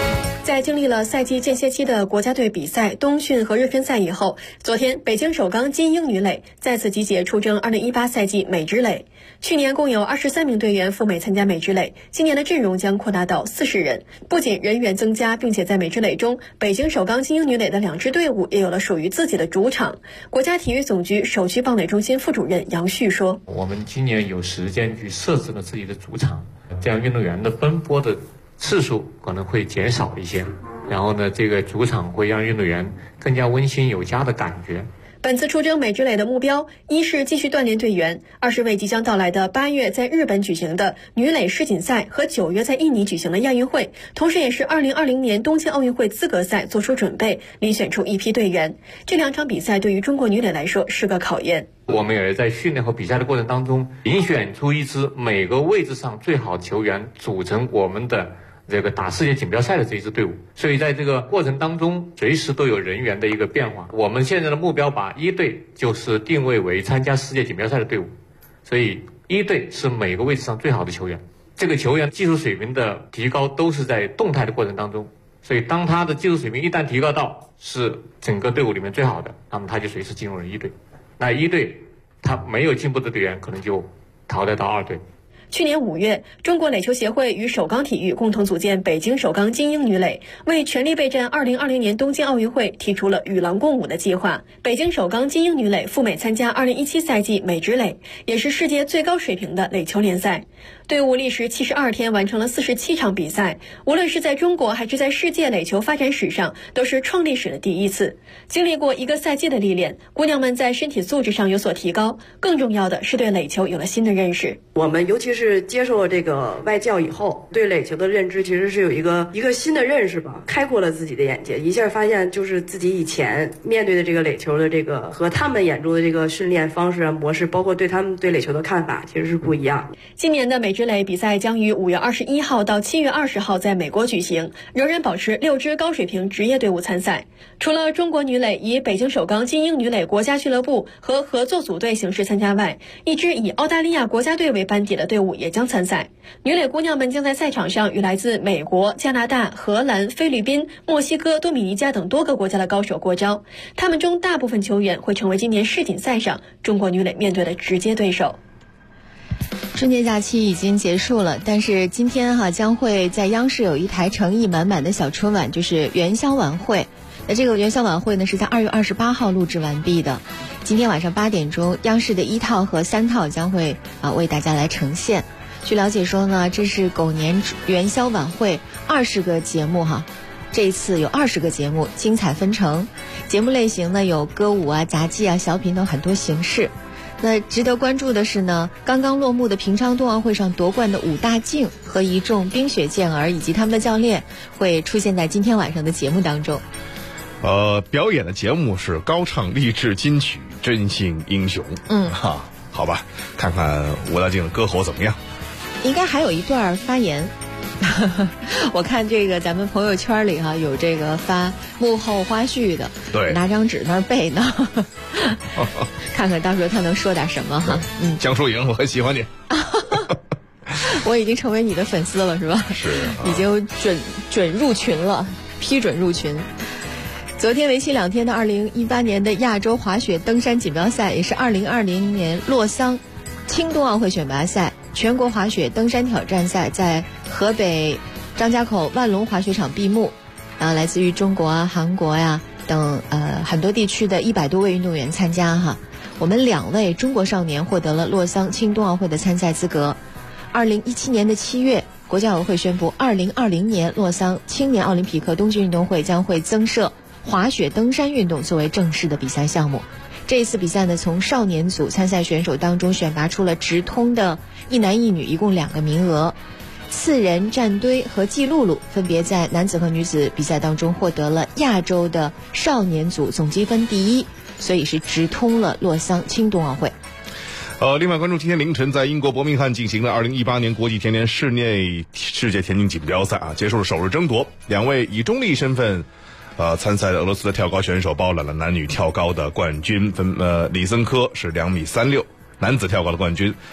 在经历了赛季间歇期的国家队比赛、冬训和热身赛以后，昨天北京首钢金鹰女垒再次集结出征2018赛季美职垒。去年共有23名队员赴美参加美职垒，今年的阵容将扩大到40人。不仅人员增加，并且在美职垒中，北京首钢金鹰女垒的2支队伍也有了属于自己的主场。国家体育总局首区棒垒中心副主任杨旭说：“ 我们今年有时间去设置了自己的主场，这样运动员的奔波的次数可能会减少一些，然后呢，这个主场会让运动员更加温馨有家的感觉。” 本次出征美职垒的目标，一是继续锻炼队员，二是为即将到来的8月在日本举行的女垒世锦赛和9月在印尼举行的亚运会，同时也是2020年东京奥运会资格赛做出准备，遴选出一批队员。这2场比赛对于中国女垒来说是个考验。 我们也是在训练和比赛的过程当中，遴选出一支每个位置上最好的球员，组成我们的这个打世界锦标赛的这一支队伍，所以在这个过程当中，随时都有人员的一个变化。我们现在的目标把一队就是定位为参加世界锦标赛的队伍，所以一队是每个位置上最好的球员。这个球员技术水平的提高都是在动态的过程当中，所以当他的技术水平一旦提高到是整个队伍里面最好的，那么他就随时进入了一队。那一队他没有进步的队员可能就淘汰到2队。 去年5月，中国垒球协会与首钢体育共同组建北京首钢金鹰女垒，为全力备战2020年东京奥运会提出了与狼共舞的计划。北京首钢金鹰女垒赴美参加2017赛季美职垒，也是世界最高水平的垒球联赛。队伍历时72天完成了47场比赛，无论是在中国还是在世界垒球发展史上，都是创历史的第一次。经历过1个赛季的历练，姑娘们在身体素质上有所提高，更重要的是对垒球有了新的认识。 我们尤其是接受了这个外教以后，对垒球的认知其实是有一个新的认识吧，开阔了自己的眼界，一下发现就是自己以前面对的这个垒球的这个和他们眼中的这个训练方式模式，包括对他们对垒球的看法其实是不一样。 今年的美职垒比赛将于5月21号到7月20号在美国举行，仍然保持6支高水平职业队伍参赛。除了中国女垒以北京首钢金鹰女垒国家俱乐部和合作组队形式参加外，一支以澳大利亚国家队为班底的队伍也将参赛。女垒姑娘们将在赛场上与来自美国、加拿大、荷兰、菲律宾、墨西哥、多米尼加等多个国家的高手过招，他们中大部分球员会成为今年世锦赛上中国女垒面对的直接对手。 春节假期已经结束了，但是今天将会在央视有一台诚意满满的小春晚，就是元宵晚会。那这个元宵晚会呢是在2月28号录制完毕的，今天晚上8点钟，央视的1套和3套将会为大家来呈现。据了解说呢，这是狗年元宵晚会20个节目这一次有20个节目，精彩纷呈。节目类型呢有歌舞杂技小品等很多形式。那值得关注的是呢，刚刚落幕的平昌冬奥会上夺冠的武大靖和一众冰雪健儿以及他们的教练会出现在今天晚上的节目当中。 表演的节目是高唱励志金曲《真心英雄》。好吧，看看武大靖的歌喉怎么样。 应该还有一段发言。我看这个咱们朋友圈里有这个发幕后花絮的， 对， 拿张纸那儿背呢。看看到时候他能说点什么江疏影，我很喜欢你。 我已经成为你的粉丝了是吧？ 是， 已经准入群了，批准入群。昨天为期2天的2018年的亚洲滑雪登山锦标赛，也是2020年洛桑轻冬奥会选拔赛全国滑雪登山挑战赛在河北张家口万隆滑雪场闭幕。来自于中国韩国等很多地区的100多位运动员参加我们2位中国少年获得了洛桑轻冬奥会的参赛资格。2017年的7月，国家奥委会宣布2020年洛桑青年奥林匹克冬季运动会将会增设滑雪登山运动作为正式的比赛项目。这一次比赛呢，从少年组参赛选手当中选拔出了直通的一男一女，一共2个名额。次人战堆和季露露分别在男子和女子比赛当中获得了亚洲的少年组总积分第1，所以是直通了洛桑轻冬奥会。 另外关注今天凌晨在英国伯明翰进行的2018年国际田联世界田径锦标赛结束了首日争夺，2位以中立身份参赛的俄罗斯的跳高选手包揽了男女跳高的冠军，李森科是2.36米，男子跳高的冠军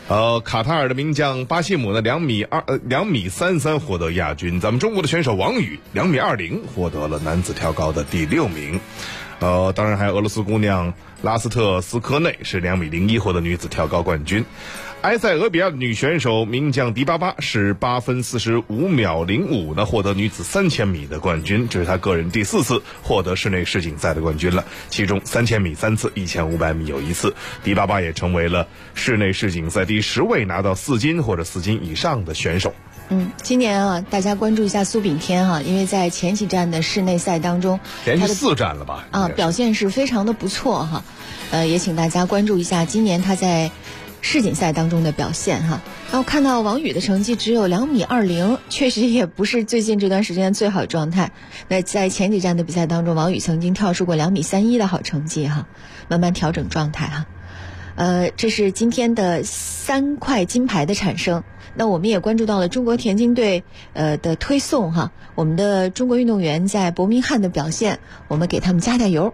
卡塔尔的名将巴西姆呢2米33获得亚军。咱们中国的选手王宇2米20获得了男子跳高的第6名。当然还有俄罗斯姑娘拉斯特斯科内是2米01获得女子跳高冠军。埃塞俄比亚的女选手名将迪巴巴是8分45秒05呢获得女子3000米的冠军，这是她个人第4次获得室内世锦赛的冠军了，其中3000米3次，1500米有1次。迪巴巴也成为了室内世锦赛第10位拿到4金或者4金以上的选手。 今年啊，大家关注一下苏炳添哈，因为在前几站的室内赛当中， 连续4站了吧？ 表现是非常的不错哈。也请大家关注一下今年他在世锦赛当中的表现哈。然后看到王宇的成绩只有2米20，确实也不是最近这段时间最好状态。那在前几站的比赛当中，王宇曾经跳出过2米31的好成绩哈，慢慢调整状态哈。这是今天的3块金牌的产生。那我们也关注到了中国田径队的推送哈，我们的中国运动员在伯明翰的表现，我们给他们加油。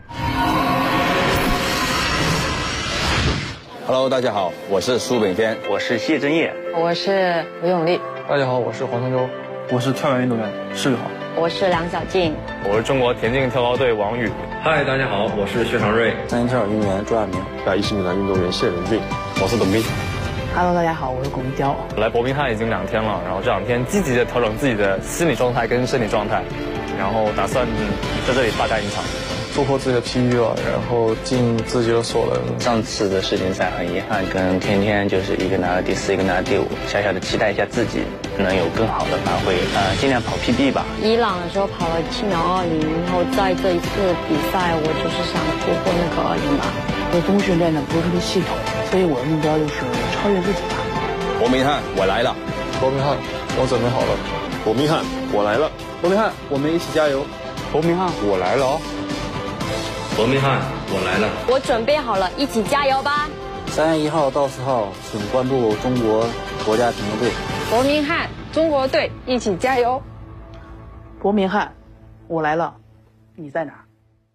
Hello， 大家好，我是苏炳添， 我是谢震业， 我是吴永丽。 大家好，我是黄承洲， 我是跳远运动员施宇豪， 我是梁小静， 我是中国田径跳高队王宇。 嗨，大家好，我是薛长瑞。 3级跳远运动员朱亚明 ，110米栏运动员谢仁俊， 我是董斌。 Hello， 大家好，我是龚一雕。 来伯明翰已经2天了，然后这2天积极的调整自己的心理状态跟身体状态，然后打算在这里大干一场， 突破自己的 PB 了，然后进自己的所能。 上次的世锦赛很遗憾，跟天天就是一个拿了第4，一个拿了第5，小小的期待一下自己能有更好的发挥，尽量跑 PB 吧。 伊朗的时候跑了7秒20，然后在这一次比赛，我就是想突破那个20吧。 我冬训练的不是特别系统，所以我的目标就是超越自己吧。 伯明翰，我来了。 伯明翰，我准备好了。 伯明翰，我来了。 伯明翰，我们一起加油。 伯明翰，我来了哦。 伯明翰，我来了。 我准备好了，一起加油吧。 3月1号到4号，请关注中国国家田径队。 伯明翰，中国队，一起加油。 伯明翰，我来了，你在哪儿？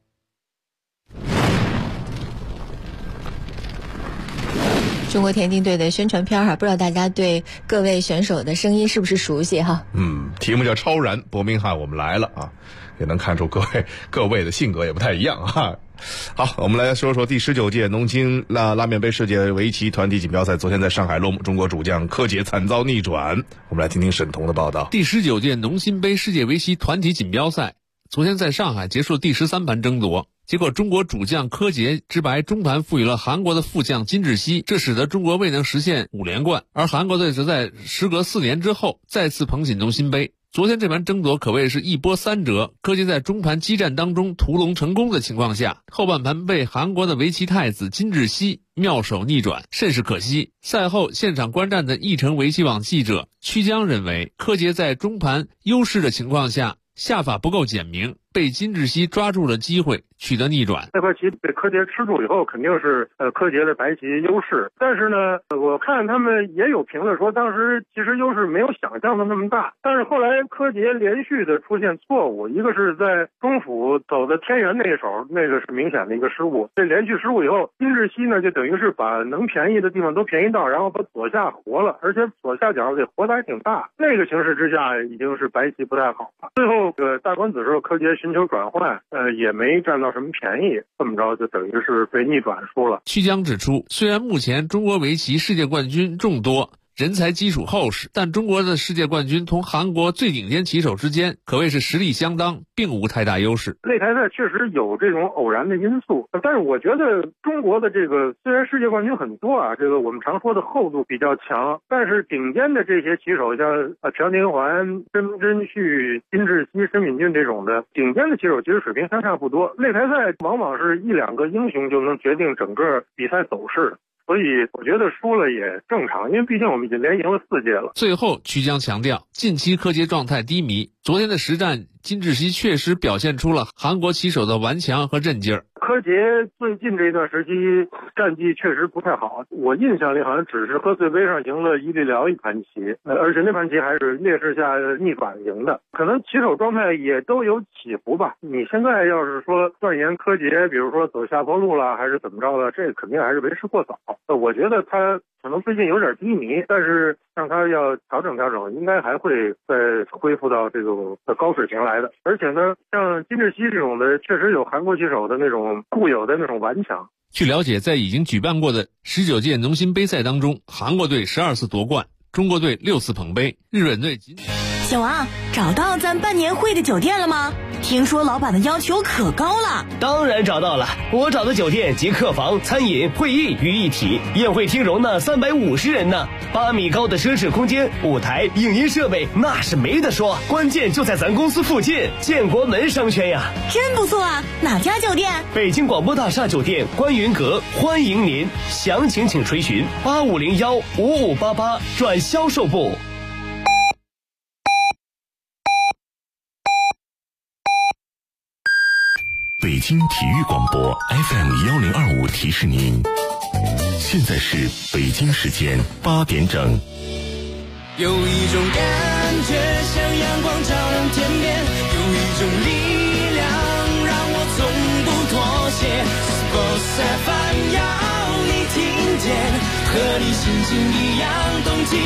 中国田径队的宣传片哈，不知道大家对各位选手的声音是不是熟悉哈？ 题目叫超燃，伯明翰我们来了啊，也能看出各位的性格也不太一样啊。好，我们来说说第19届农青拉面杯世界围棋团体锦标赛，昨天在上海落幕，中国主将柯洁惨遭逆转。我们来听听沈彤的报道。 第19届农青杯世界围棋团体锦标赛昨天在上海结束第13盘争夺。结果中国主将柯洁之白中盘赋予了韩国的副将金智熙，这使得中国未能实现5连冠，而韩国队则在时隔4年之后再次捧起农青杯。昨天这盘争夺可谓是一波3折，柯洁在中盘激战当中屠龙成功的情况下，后半盘被韩国的围棋太子金智熙妙手逆转，甚是可惜。赛后现场观战的易成围棋网记者曲江认为，柯洁在中盘优势的情况下下法不够简明，被金智熙抓住了机会，取得逆转。 这块棋被柯洁吃住以后，肯定是柯洁的白棋优势。但是呢，我看他们也有评论说，当时其实优势没有想象的那么大。但是后来柯洁连续的出现错误，一个是在中府走的天元那一手，那个是明显的一个失误。这连续失误以后，金智熙呢就等于是把能便宜的地方都便宜到，然后把左下活了，而且左下角给活得还挺大。那个形势之下，已经是白棋不太好了。最后大官子时候，柯洁寻求转换，也没占到什么便宜，这么着就等于是被逆转输了。 曲江指出，虽然目前中国围棋世界冠军众多，人才基础厚实，但中国的世界冠军同韩国最顶尖棋手之间可谓是实力相当，并无太大优势。 擂台赛确实有这种偶然的因素，但是我觉得中国的这个虽然世界冠军很多啊，这个我们常说的厚度比较强，但是顶尖的这些棋手像朴廷桓、申真旭、金智熙、申敏俊这种的顶尖的棋手，其实水平相差不多。擂台赛往往是1、2个英雄就能决定整个比赛走势。所以我觉得输了也正常，因为毕竟我们已经连赢了4届了。 最后曲江强调，近期柯洁状态低迷，昨天的实战金智熙确实表现出了韩国棋手的顽强和韧劲儿。 柯洁最近这一段时期战绩确实不太好，我印象里好像只是贺岁杯上赢了伊利辽一盘棋，而且那盘棋还是劣势下逆转赢的。可能棋手状态也都有起伏吧。你现在要是说断言柯洁比如说走下坡路了还是怎么着的，这肯定还是为时过早。我觉得他可能最近有点低迷，但是让他要调整调整，应该还会再恢复到这种高水平来的。而且呢，像金志熙这种的，确实有韩国棋手的那种固有的那种顽强。 据了解，在已经举办过的19届农心杯赛当中，韩国队12次夺冠，中国队6次捧杯，日本队小王，找到咱办年会的酒店了吗？听说老板的要求可高了。 当然找到了，我找的酒店集客房、餐饮、会议于一体，宴会厅容纳350人呢，8米高的奢侈空间，舞台、影音设备那是没得说，关键就在咱公司附近，建国门商圈呀。 真不错啊，哪家酒店？ 北京广播大厦酒店观云阁，欢迎您，详情请垂询8501-5588转销售部。 北京体育广播 FM1025提示您，现在是北京时间8点整。 有一种感觉像阳光照亮天边，有一种力量让我从不妥协。Sports FM 要你听见，和你心情一样动起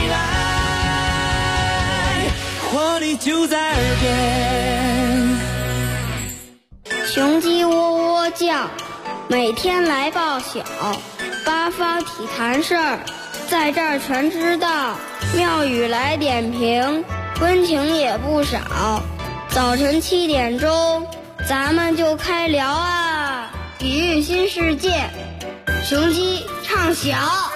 来，活力就在耳边。 雄鸡喔喔叫，每天来报晓，八方体坛事儿，在这儿全知道。妙语来点评，温情也不少。早晨7点钟，咱们就开聊啊！体育新世界，雄鸡唱晓。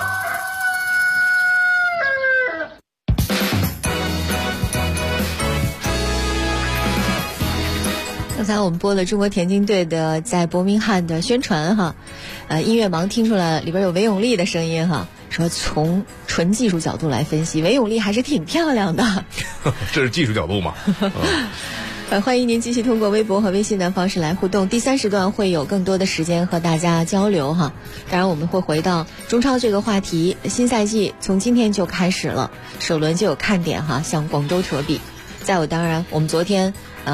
刚才我们播了中国田径队的在伯明翰的宣传哈，音乐盲听出来了，里边有韦永丽的声音哈，说从纯技术角度来分析，韦永丽还是挺漂亮的。 这是技术角度嘛？ 欢迎您继续通过微博和微信的方式来互动。第3时段会有更多的时间和大家交流哈。当然我们会回到中超这个话题，新赛季从今天就开始了，首轮就有看点哈，像广州德比。再有当然我们昨天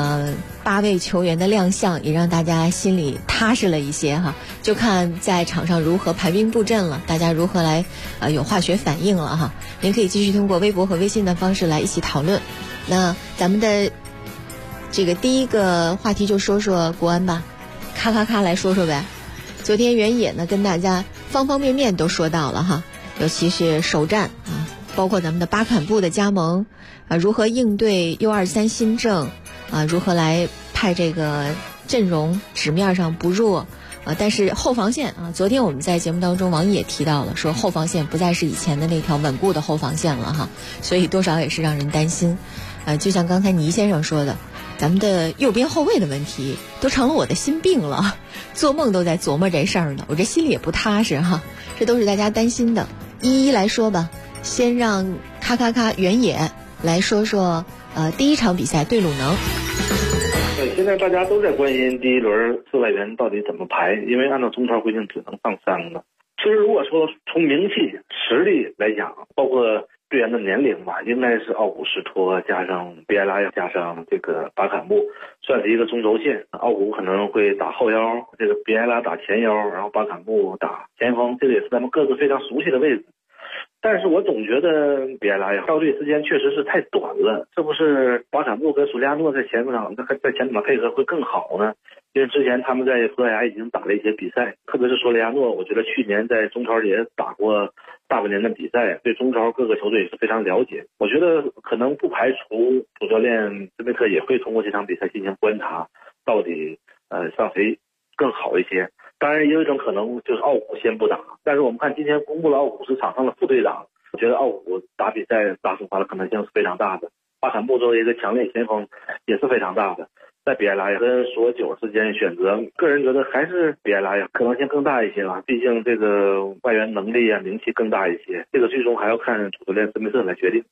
8位球员的亮相也让大家心里踏实了一些哈，就看在场上如何排兵布阵了，大家如何来有化学反应了哈。您可以继续通过微博和微信的方式来一起讨论。那咱们的这个第一个话题就说说国安吧，咔咔咔来说说呗。昨天原野呢跟大家方方面面都说到了哈，尤其是首战啊，包括咱们的巴坎布的加盟如何应对 U23 新政如何来派这个阵容纸面上不弱但是后防线昨天我们在节目当中王毅也提到了，说后防线不再是以前的那条稳固的后防线了哈，所以多少也是让人担心就像刚才倪先生说的，咱们的右边后卫的问题都成了我的心病了，做梦都在琢磨这事儿呢，我这心里也不踏实哈，这都是大家担心的，一一来说吧。先让咔咔咔原野来说说第一场比赛对鲁能。 对，现在大家都在关心第一轮4外援到底怎么排，因为按照中超规定只能上3个。其实如果说从名气实力来讲，包括队员的年龄吧，应该是奥古斯托加上比埃拉加上这个巴坎布，算是一个中轴线。奥古可能会打后腰，这个比埃拉打前腰，然后巴坎布打前锋，这个也是咱们各自非常熟悉的位置。但是我总觉得比埃拉呀到队时间确实是太短了，是不是巴坎布跟苏利亚诺在前场配合会更好呢？因为之前他们在葡萄牙已经打了一些比赛，特别是索里亚诺，我觉得去年在中超也打过大半年的比赛，对中超各个球队也是非常了解。我觉得可能不排除主教练斯内特也会通过这场比赛进行观察，到底上谁更好一些。当然也有一种可能就是奥古先不打，但是我们看今天公布了奥古是场上的副队长，我觉得奥古打比赛打首发的可能性是非常大的。巴坎布作为一个强烈前锋也是非常大的。在比埃拉跟索九之间选择，个人觉得还是比埃拉可能性更大一些吧，毕竟这个外援能力名气更大一些，这个最终还要看主教练斯内特来决定。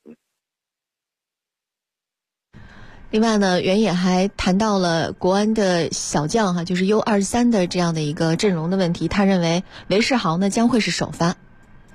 另外呢，原野还谈到了国安的小将就是 U23 的这样的一个阵容的问题，他认为韦世豪呢将会是首发。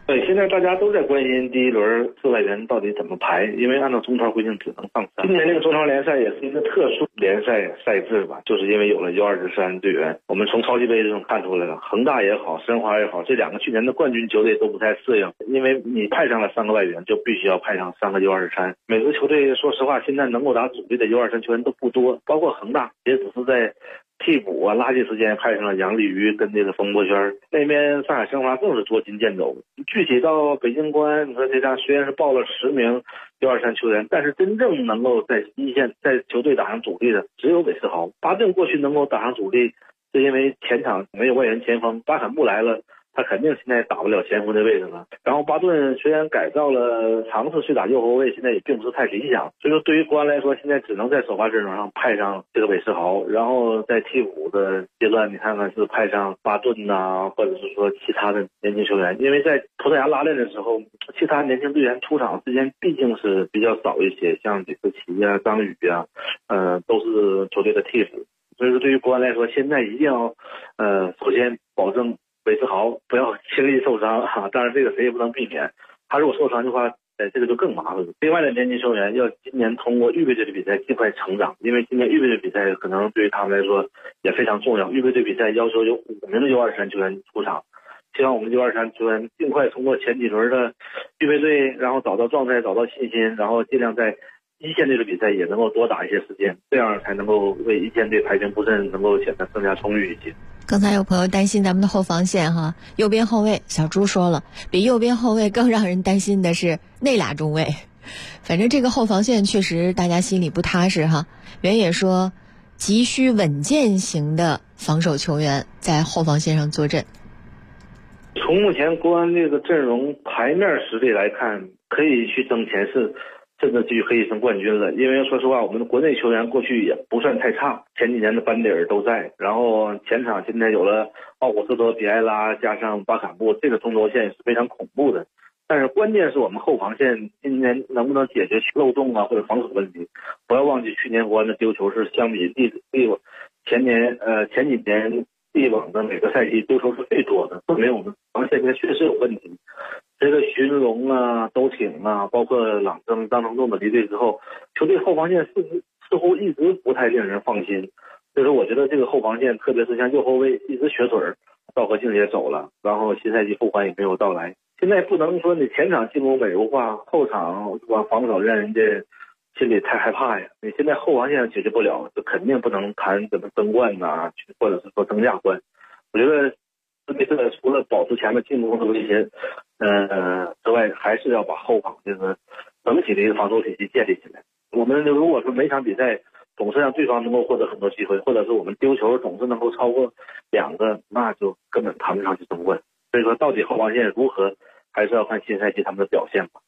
对，现在大家都在关心第一轮4外援到底怎么排，因为按照中超规定只能上3。今年这个中超联赛也是一个特殊联赛赛制吧，就是因为有了U23队员。我们从超级杯中看出来了，恒大也好，申花也好，这2个去年的冠军球队都不太适应，因为你派上了3个外援，就必须要派上3个U23。每支球队说实话，现在能够打主力的U23球员都不多，包括恒大也只是在替补啊，垃圾时间派上了杨立瑜跟这个冯博轩。那边上海申花更是捉襟见肘。具体到北京国安，你说这家虽然是报了10名U23球员，但是真正能够在一线在球队打上主力的只有韦世豪。巴顿过去能够打上主力，是因为前场没有外援前锋，巴坎布来了，他肯定现在打不了前锋的位置了。然后巴顿虽然改造了，尝试去打右后卫，现在也并不是太理想。所以说对于国安来说，现在只能在首发阵容上派上这个韦世豪，然后在替补的阶段，你看看是派上巴顿呐，或者是说其他的年轻球员。因为在葡萄牙拉练的时候，其他年轻队员出场时间毕竟是比较少一些，像李克奇啊、张宇啊，都是球队的替补。所以说对于国安来说，现在一定要首先保证韦世豪不要轻易受伤啊，当然这个谁也不能避免，他如果受伤的话，这个就更麻烦了。另外的年轻球员要今年通过预备队的比赛尽快成长，因为今年预备队比赛可能对于他们来说也非常重要。预备队比赛要求有5名的U23球员出场，希望我们U23球员尽快通过前几轮的预备队，然后找到状态，找到信心，然后尽量在一线队的比赛也能够多打一些时间，这样才能够为一线队排兵布阵能够显得更加充裕一些。 刚才有朋友担心咱们的后防线哈，右边后卫小朱说了，比右边后卫更让人担心的是那俩中卫。反正这个后防线确实大家心里不踏实哈。原野说急需稳健型的防守球员在后防线上坐镇。 从目前国安这个阵容牌面实力来看，可以去争前4，甚至可以争冠军了。因为说实话，我们的国内球员过去也不算太差，前几年的班底儿都在，然后前场现在有了奥古斯托、比埃拉加上巴坎布，这个中轴线是非常恐怖的。但是关键是我们后防线今年能不能解决漏洞啊或者防守问题。不要忘记去年国安的丢球是相比前几年以往的每个赛季丢球是最多的，说明我们防线现在确实有问题。这个寻龙啊、周挺啊，包括朗征、张成栋的离队之后，球队后防线似乎一直不太令人放心。所以说我觉得这个后防线，特别是像右后卫一直缺水，赵和静也走了，然后新赛季后防也没有到来。现在不能说你前场进攻美如画，后场防守让人家心里太害怕呀。你现在后防线解决不了，就肯定不能谈怎么争冠呐，或者是说争亚冠。我觉得这个除了保持前面进攻的威胁之外，还是要把后防这个整体的一个防守体系建立起来。我们如果说每场比赛总是让对方能够获得很多机会，或者是我们丢球总是能够超过2个，那就根本谈不上去争冠。所以说到底后防线如何，还是要看新赛季他们的表现吧。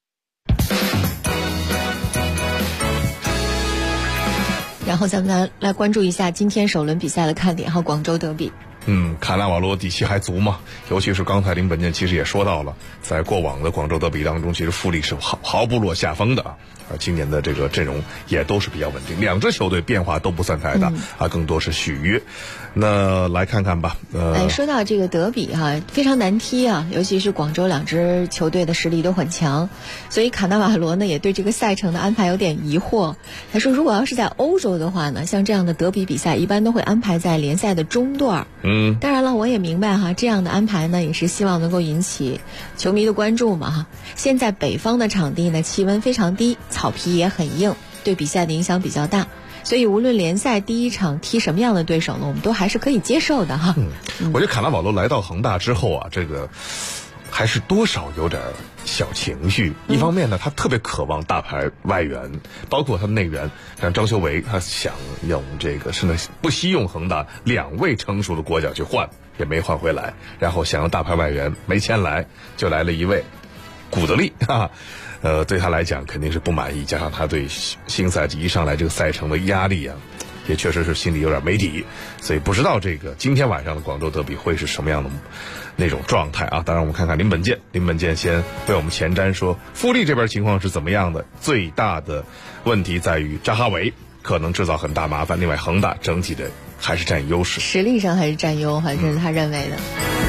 然后咱们来关注一下今天首轮比赛的看点和广州德比。 卡纳瓦罗底气还足嘛，尤其是刚才林本健其实也说到了，在过往的广州德比当中，其实富力是毫不落下风的啊。今年的这个阵容也都是比较稳定，2支球队变化都不算太大更多是续约。那来看看吧。 说到这个德比非常难踢啊，尤其是广州2支球队的实力都很强，所以卡纳瓦罗呢也对这个赛程的安排有点疑惑。他说如果要是在欧洲的话呢，像这样的德比比赛一般都会安排在联赛的中段。当然了，我也明白这样的安排呢也是希望能够引起球迷的关注嘛现在北方的场地呢气温非常低，草皮也很硬，对比赛的影响比较大，所以无论联赛第一场踢什么样的对手呢，我们都还是可以接受的我觉得卡纳瓦罗来到恒大之后这个还是多少有点小情绪。一方面呢，他特别渴望大牌外援，包括他内援，像张修维，他想用这个甚至不惜用恒大2位成熟的国脚去换，也没换回来。然后想要大牌外援，没签来，就来了一位古德利对他来讲肯定是不满意，加上他对新赛季一上来这个赛程的压力也确实是心里有点没底，所以不知道这个今天晚上的广州德比会是什么样的那种状态当然我们看看林本健先为我们前瞻说富力这边情况是怎么样的。最大的问题在于扎哈维可能制造很大麻烦，另外恒大整体的还是占优势， 实力上还是占优，还是他认为的。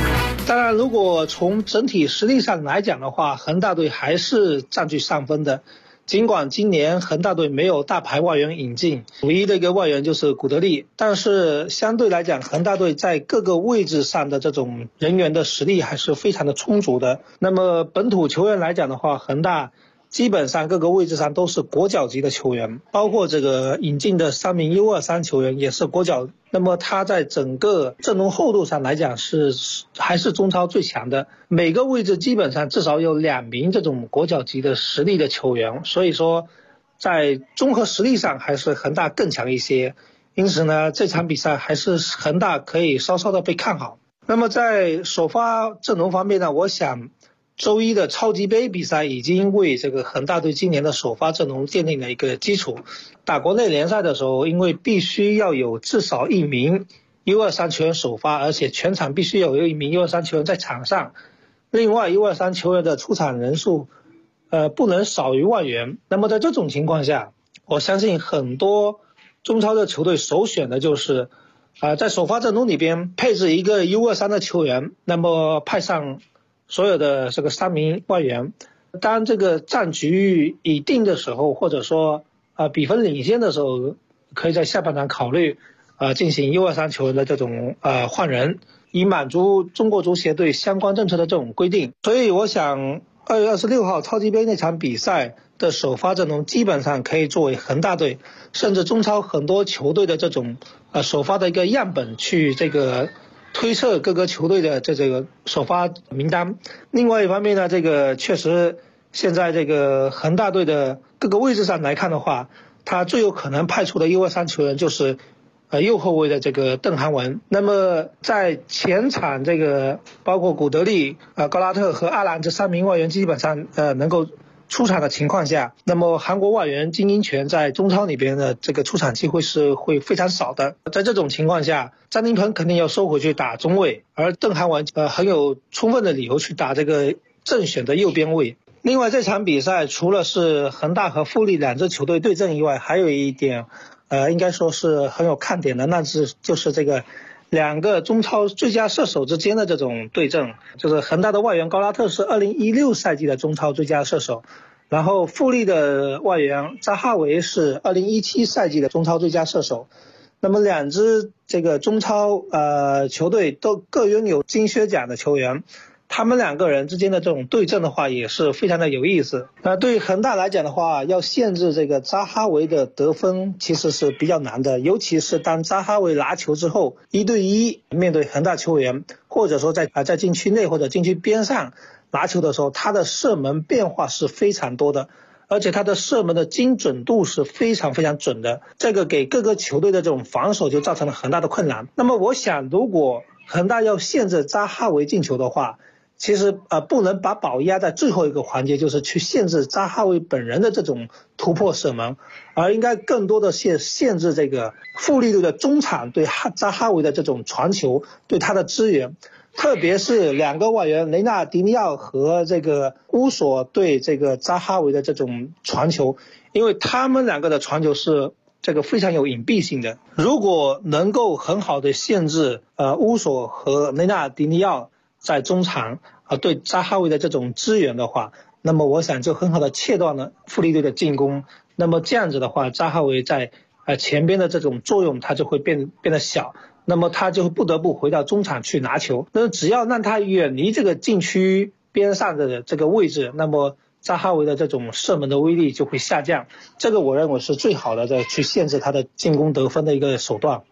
当然，如果从整体实力上来讲的话，恒大队还是占据上风的。尽管今年恒大队没有大牌外援引进，唯一的一个外援就是古德利，但是相对来讲，恒大队在各个位置上的这种人员的实力还是非常的充足的。那么本土球员来讲的话，恒大基本上各个位置上都是国脚级的球员，包括这个引进的3名 U23 球员也是国脚。那么他在整个阵容厚度上来讲还是中超最强的，每个位置基本上至少有2名这种国脚级的实力的球员，所以说在综合实力上还是恒大更强一些。因此呢，这场比赛还是恒大可以稍稍的被看好。那么在首发阵容方面呢，我想周一的超级杯比赛已经为这个恒大队今年的首发阵容奠定了一个基础。打国内联赛的时候，因为必须要有至少1名 U23 球员首发，而且全场必须有1名 U23 球员在场上，另外 U23 球员的出场人数不能少于万元。那么在这种情况下，我相信很多中超的球队首选的就是在首发阵容里边配置一个 U23 的球员，那么派上所有的这个3名外援。当这个战局已定的时候，或者说比分领先的时候，可以在下半场考虑进行 U23 球员的这种换人，以满足中国足协对相关政策的这种规定。所以我想2月26号超级杯那场比赛的首发阵容基本上可以作为恒大队甚至中超很多球队的这种首发的一个样本，去这个推测各个球队的这个首发名单。另外一方面呢，这个确实现在这个恒大队的各个位置上来看的话，他最有可能派出的 U23 球员就是右后卫的这个邓涵文。那么在前场这个包括古德利、高拉特和阿兰这3名外援基本上能够出场的情况下，那么韩国外援金英权在中超里边的这个出场机会是会非常少的。在这种情况下，张琳芃肯定要收回去打中卫，而邓涵文很有充分的理由去打这个正选的右边卫。另外这场比赛除了是恒大和富力2支球队对阵以外，还有一点应该说是很有看点的，那就是这个2个中超最佳射手之间的这种对阵。就是恒大的外援高拉特是2016赛季的中超最佳射手，然后富力的外援扎哈维是2017赛季的中超最佳射手。那么2支这个中超球队都各拥有金靴奖的球员，他们2个人之间的这种对阵的话也是非常的有意思。对于恒大来讲的话，要限制这个扎哈维的得分其实是比较难的，尤其是当扎哈维拿球之后1对1面对恒大球员，或者说在禁区内或者禁区边上拿球的时候，他的射门变化是非常多的，而且他的射门的精准度是非常非常准的，这个给各个球队的这种防守就造成了很大的困难。那么我想，如果恒大要限制扎哈维进球的话，其实不能把宝压在最后一个环节，就是去限制扎哈维本人的这种突破射门，而应该更多的限制这个富力队的中场对扎哈维的这种传球，对他的支援，特别是2个外援雷纳尔迪尼奥和这个乌索对这个扎哈维的这种传球，因为他们2个的传球是这个非常有隐蔽性的。如果能够很好的限制乌索和雷纳尔迪尼奥在中场对扎哈维的这种支援的话，那么我想就很好的切断了富力队的进攻。那么这样子的话，扎哈维在前边的这种作用它就会变得小，那么他就不得不回到中场去拿球。那只要让他远离这个禁区边上的这个位置，那么扎哈维的这种射门的威力就会下降。这个我认为是最好的去限制他的进攻得分的一个手段。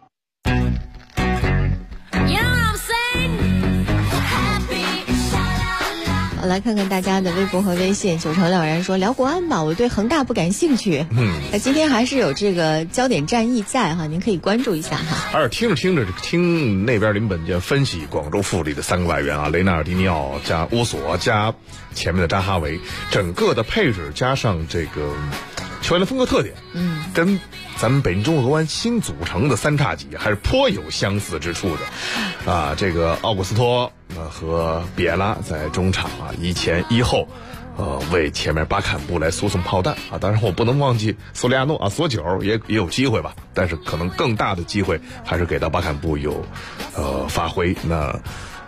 来看看大家的微博和微信。九成了然说聊国安吧，我对恒大不感兴趣。今天还是有这个焦点战役在哈，您可以关注一下哈。 而听着听那边林本杰分析广州富力的3个外援啊，雷纳尔迪尼奥加乌索加前面的扎哈维，整个的配置加上这个球员的风格特点，跟咱们北京中国国安新组成的3叉戟还是颇有相似之处的这个奥古斯托和比埃拉在中场一前一后为前面巴坎布来输送炮弹当然我不能忘记索里亚诺索九也有机会吧，但是可能更大的机会还是给到巴坎布有发挥。那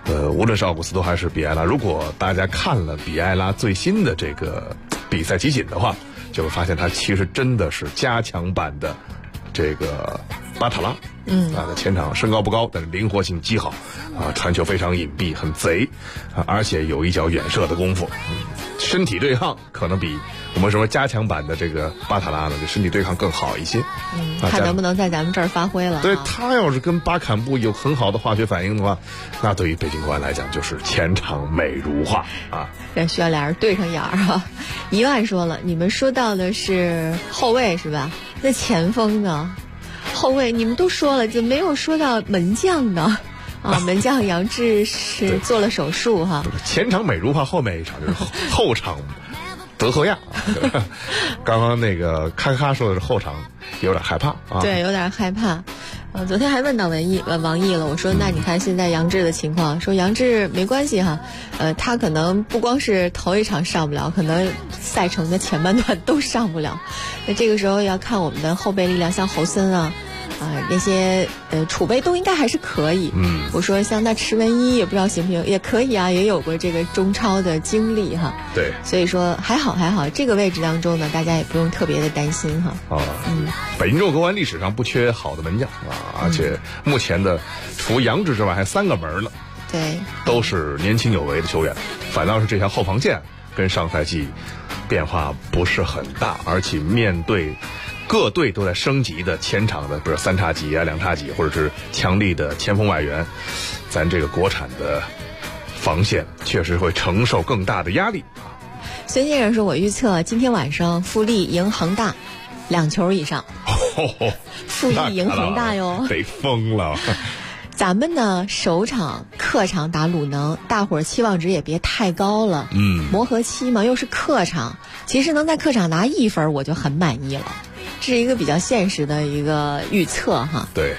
无论是奥古斯托还是比埃拉，如果大家看了比埃拉最新的这个比赛集锦的话，就会发现他其实真的是加强版的这个巴塔拉。在前场身高不高，但是灵活性极好，传球非常隐蔽，很贼，而且有一脚远射的功夫。身体对抗可能比我们说加强版的这个巴塔拉呢，这身体对抗更好一些。 看能不能在咱们这儿发挥了。 对，他要是跟巴坎布有很好的化学反应的话，那对于北京国安来讲就是前场美如画啊。 这需要俩人对上眼儿哈。一万说了，你们说到的是后卫是吧？那前锋呢？后卫你们都说了，就没有说到门将的啊。门将杨志是做了手术哈。 前场美如画，后面一场就是后场德赫亚。刚刚那个咔咔说的是后场有点害怕啊。 对，有点害怕。昨天还问到王毅了，我说那你看现在杨志的情况，说杨志没关系哈，他可能不光是头一场上不了，可能赛程的前半段都上不了。那这个时候要看我们的后备力量，像侯森啊。那些储备都应该还是可以。我说像那池文一也不知道行不行，也可以啊，也有过这个中超的经历哈。 对， 所以说还好，这个位置当中呢，大家也不用特别的担心哈。 北京国安历史上不缺好的门将啊，而且目前的除杨志之外还3个门呢。 对， 都是年轻有为的球员，反倒是这条后防线跟上赛季变化不是很大，而且面对各队都在升级的前场的，比如3叉戟啊、2叉戟，或者是强力的前锋外援，咱这个国产的防线确实会承受更大的压力。 孙先生说，我预测今天晚上富力赢恒大2球以上。富力赢恒大哟， 得疯了。 咱们呢首场客场打鲁能，大伙儿期望值也别太高了。磨合期嘛，又是客场，其实能在客场拿1分我就很满意了。这是一个比较现实的一个预测哈。 对，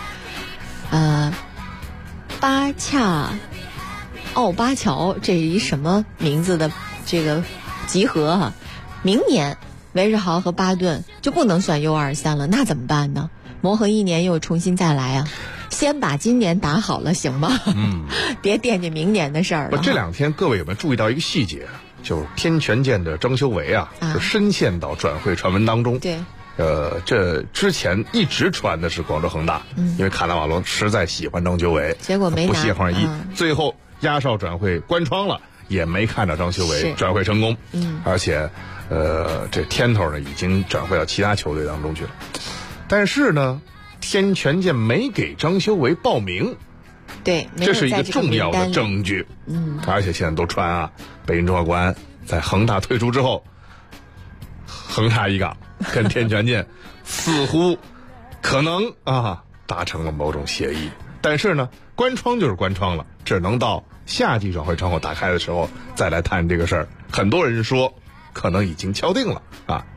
巴恰奥巴乔，这是一什么名字的这个集合哈？明年维世豪和巴顿就不能算 U23 了，那怎么办呢？磨合1年又重新再来啊！先把今年打好了行吗？别惦记明年的事儿了。 这2天各位有没有注意到一个细节？就是天权健的张修为是深陷到转会传闻当中。 对。 这之前一直传的是广州恒大，因为卡纳瓦罗实在喜欢张修为， 结果没拿， 不懈换一，最后压哨转会关窗了，也没看到张修为转会成功。而且这天头呢已经转会到其他球队当中去了。但是呢，天权健没给张修为报名， 对， 这是一个重要的证据。而且现在都传北京中赫国安在恒大退出之后，横插一杠。跟天权健似乎可能达成了某种协议，但是呢，关窗就是关窗了，只能到夏季转会窗口打开的时候再来谈这个事儿。很多人说可能已经敲定了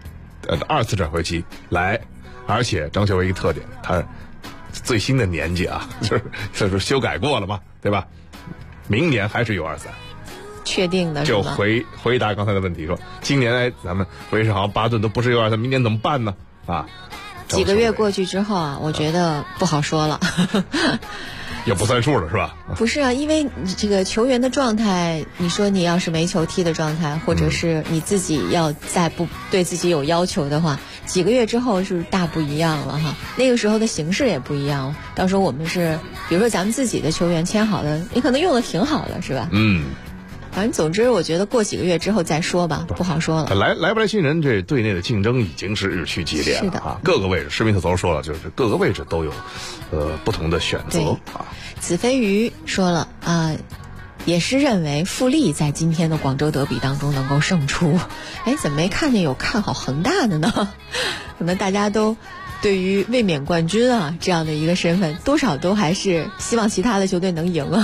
2次转会期来，而且张修为一个特点，他最新的年纪就是修改过了嘛，对吧？明年还是U23。 确定的是就回答刚才的问题，说今年咱们维世豪、巴顿都不是U23，明年怎么办呢？ 几个月过去之后我觉得不好说了。 也不算数了是吧？ 不是因为这个球员的状态，你说你要是没球踢的状态，或者是你自己要再不对自己有要求的话，几个月之后是大不一样了哈。那个时候的形势也不一样了。到时候我们是，比如说咱们自己的球员签好的，你可能用的挺好的，是吧？反正总之我觉得过几个月之后再说吧，不好说了。 来不来新人，这队内的竞争已经是日趋激烈了。 是的各个位置，施密特头说了，就是各个位置都有不同的选择子飞鱼说了也是认为富力在今天的广州德比当中能够胜出。怎么没看见有看好恒大的呢？可能大家都对于卫冕冠军这样的一个身份，多少都还是希望其他的球队能赢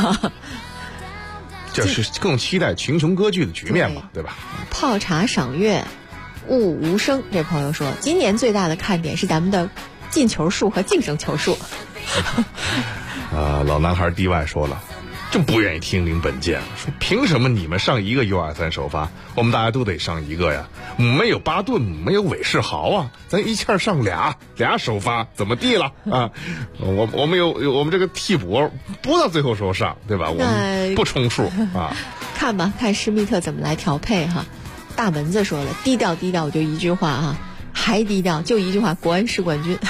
就是更期待群雄割据的局面嘛，对吧？ 泡茶赏月物无声这朋友说，今年最大的看点是咱们的进球数和净胜球数。 老男孩 DY 说了， 就不愿意听林本健，说凭什么你们上一个 U23首发，我们大家都得上一个呀？我们有巴顿，没有韦世豪啊，咱一气儿上俩首发，怎么地了啊？我们有我们这个替补不到最后时候上，对吧？我们不充数啊。 看吧，看施密特怎么来调配哈。大蚊子说了，低调低调，就一句话哈，还低调，就一句话，国安是冠军。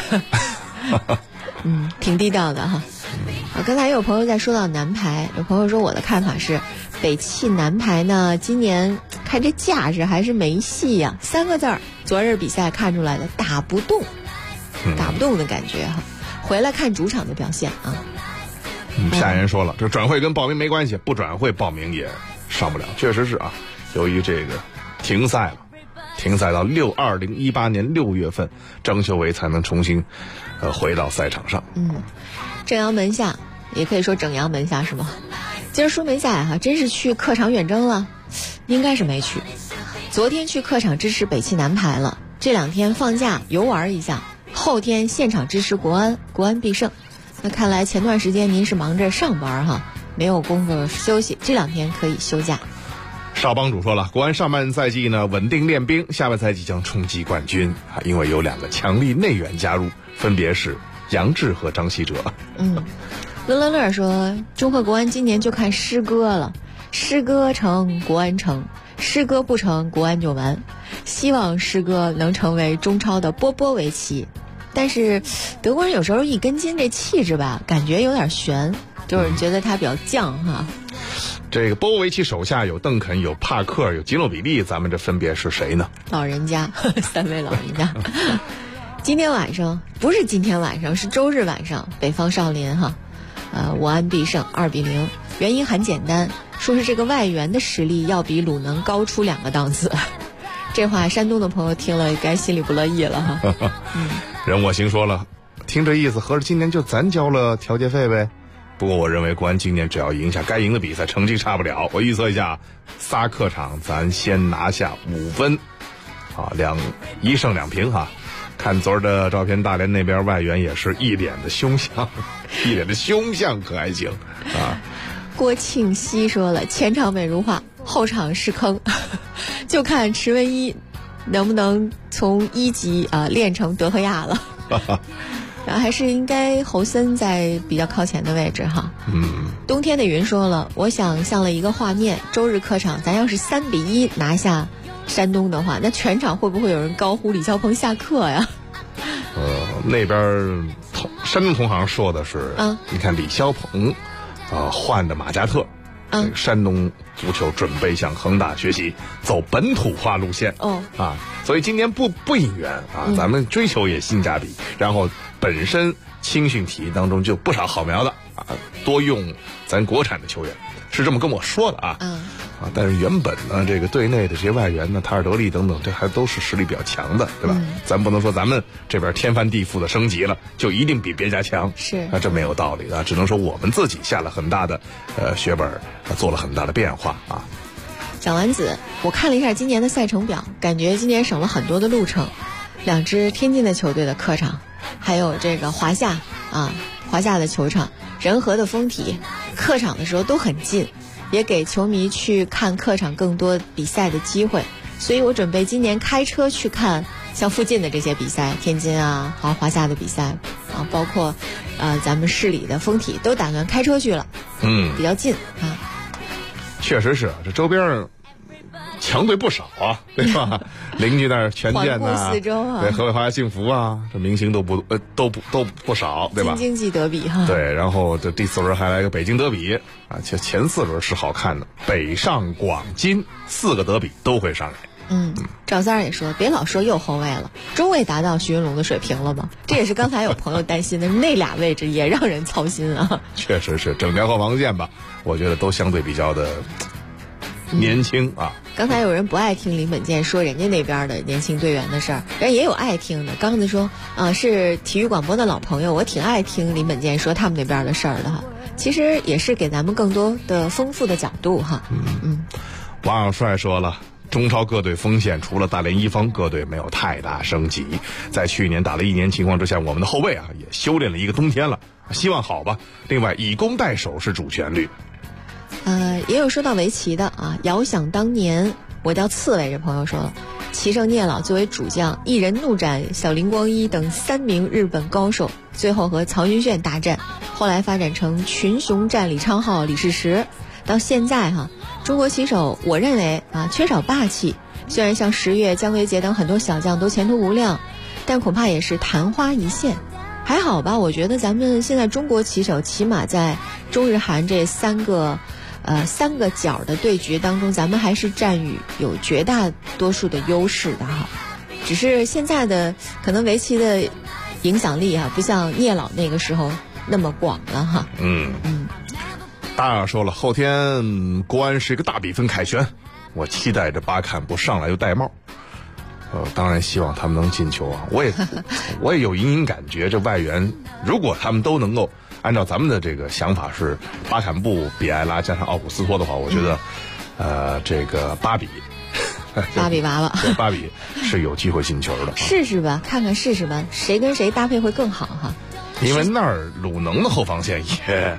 挺低调的哈。刚才也有朋友在说到男排，有朋友说我的看法是，北汽男排呢，今年看这架势还是没戏呀，3个字儿，昨日比赛看出来的，打不动的感觉哈。回来看主场的表现啊。 夏言说了，这转会跟报名没关系，不转会报名也上不了，确实是啊。由于这个停赛到2018年6月份，张秀维才能重新回到赛场上。 正阳门下，也可以说整阳门下是吗？今儿说没赛哈，真是去客场远征了？应该是没去。昨天去客场支持北汽男排了，这2天放假游玩一下，后天现场支持国安必胜。那看来前段时间您是忙着上班哈，没有功夫休息，这2天可以休假。 邵帮主说了，国安上半赛季呢稳定练兵，下半赛季将冲击冠军啊，因为有2个强力内援加入，分别是杨志和张稀哲。 乐乐说，中赫国安今年就看师哥了，师哥成国安成，师哥不成国安就完。希望师哥能成为中超的波波维奇，但是德国人有时候一根筋这气质吧，感觉有点悬，就是觉得他比较犟哈。 这个波波维奇手下有邓肯，有帕克，有吉诺比利，咱们这分别是谁呢？ 老人家，3位老人家。今天晚上不是今天晚上，是周日晚上，北方少林哈，武安必胜2-0。原因很简单，说是这个外援的实力要比鲁能高出2个档次。这话山东的朋友听了该心里不乐意了哈。 任我行说了，听这意思，合着今年就咱交了调节费呗？不过我认为国安今年只要赢下该赢的比赛，成绩差不了。我预测一下，3客场咱先拿下5分，啊，1胜2平哈。看昨儿的照片，大连那边外援也是一脸的凶相，可还行啊。 郭庆熙说了，前场美如画，后场是坑，就看池文一能不能从1级练成德赫亚了。然后还是应该侯森在比较靠前的位置哈。冬天的云说了，我想象了一个画面，周日客场咱要是3-1拿下山东的话，那全场会不会有人高呼李霄鹏下课呀？ 那边山东同行说的是，你看李霄鹏换的马加特，山东足球准备向恒大学习，走本土化路线所以今年不引援啊，咱们追求也性价比，然后本身青训体系当中就不少好苗的啊，多用咱国产的球员，是这么跟我说的啊。但是原本呢，这个队内的这些外援呢，塔尔德利等等，这还都是实力比较强的，对吧？咱不能说咱们这边天翻地覆的升级了，就一定比别家强， 是这没有道理的，只能说我们自己下了很大的血本，做了很大的变化啊。 小丸子，我看了一下今年的赛程表，感觉今年省了很多的路程，2支天津的球队的客场，还有这个华夏的球场，仁和的丰体，客场的时候都很近，也给球迷去看客场更多比赛的机会，所以我准备今年开车去看像附近的这些比赛，天津华夏的比赛包括咱们市里的丰体都打算开车去了，比较近啊。 确实是，这周边强队不少啊，对吧？邻居那儿权健呐，对，河北华夏幸福啊，这明星都不少，对吧？ 京津德比哈。 对，然后这第4轮还来个北京德比啊，前4轮是好看的，北上广金4个德比都会上演。 赵三也说，别老说右后卫了，中卫达到徐云龙的水平了吗？这也是刚才有朋友担心的，那俩位置也让人操心啊。 确实是，整条后防线吧，我觉得都相对比较的年轻啊。 刚才有人不爱听林本健说人家那边的年轻队员的事儿，人也有爱听的。刚才说是体育广播的老朋友，我挺爱听林本健说他们那边的事儿的哈。其实也是给咱们更多的丰富的角度哈。 王小帅说了，中超各队锋线除了大连一方，各队没有太大升级。在去年打了1年情况之下，我们的后卫也修炼了一个冬天了，希望好吧。另外以攻代守是主旋律， 也有说到围棋的啊，遥想当年我叫刺猬，这朋友说了，棋圣聂老作为主将，一人怒斩小林光一等3名日本高手，最后和曹云炫大战，后来发展成群雄战李昌镐、李世石。到现在中国棋手我认为缺少霸气，虽然像石跃、姜维杰等很多小将都前途无量，但恐怕也是昙花一现。还好吧，我觉得咱们现在中国棋手起码在中日韩这三个角的对决当中，咱们还是占有绝大多数的优势的只是现在的可能围棋的影响力不像聂老那个时候那么广了大家说了，后天国安是一个大比分凯旋，我期待着巴坎布上来就戴帽。当然希望他们能进球啊！我也有隐隐感觉，这外援如果他们都能够按照咱们的这个想法是巴坎布、比埃拉加上奥古斯托的话，我觉得这个巴比娃娃巴比是有机会进球的。 试试吧，看看试试吧，谁跟谁搭配会更好因为那儿鲁能的后防线也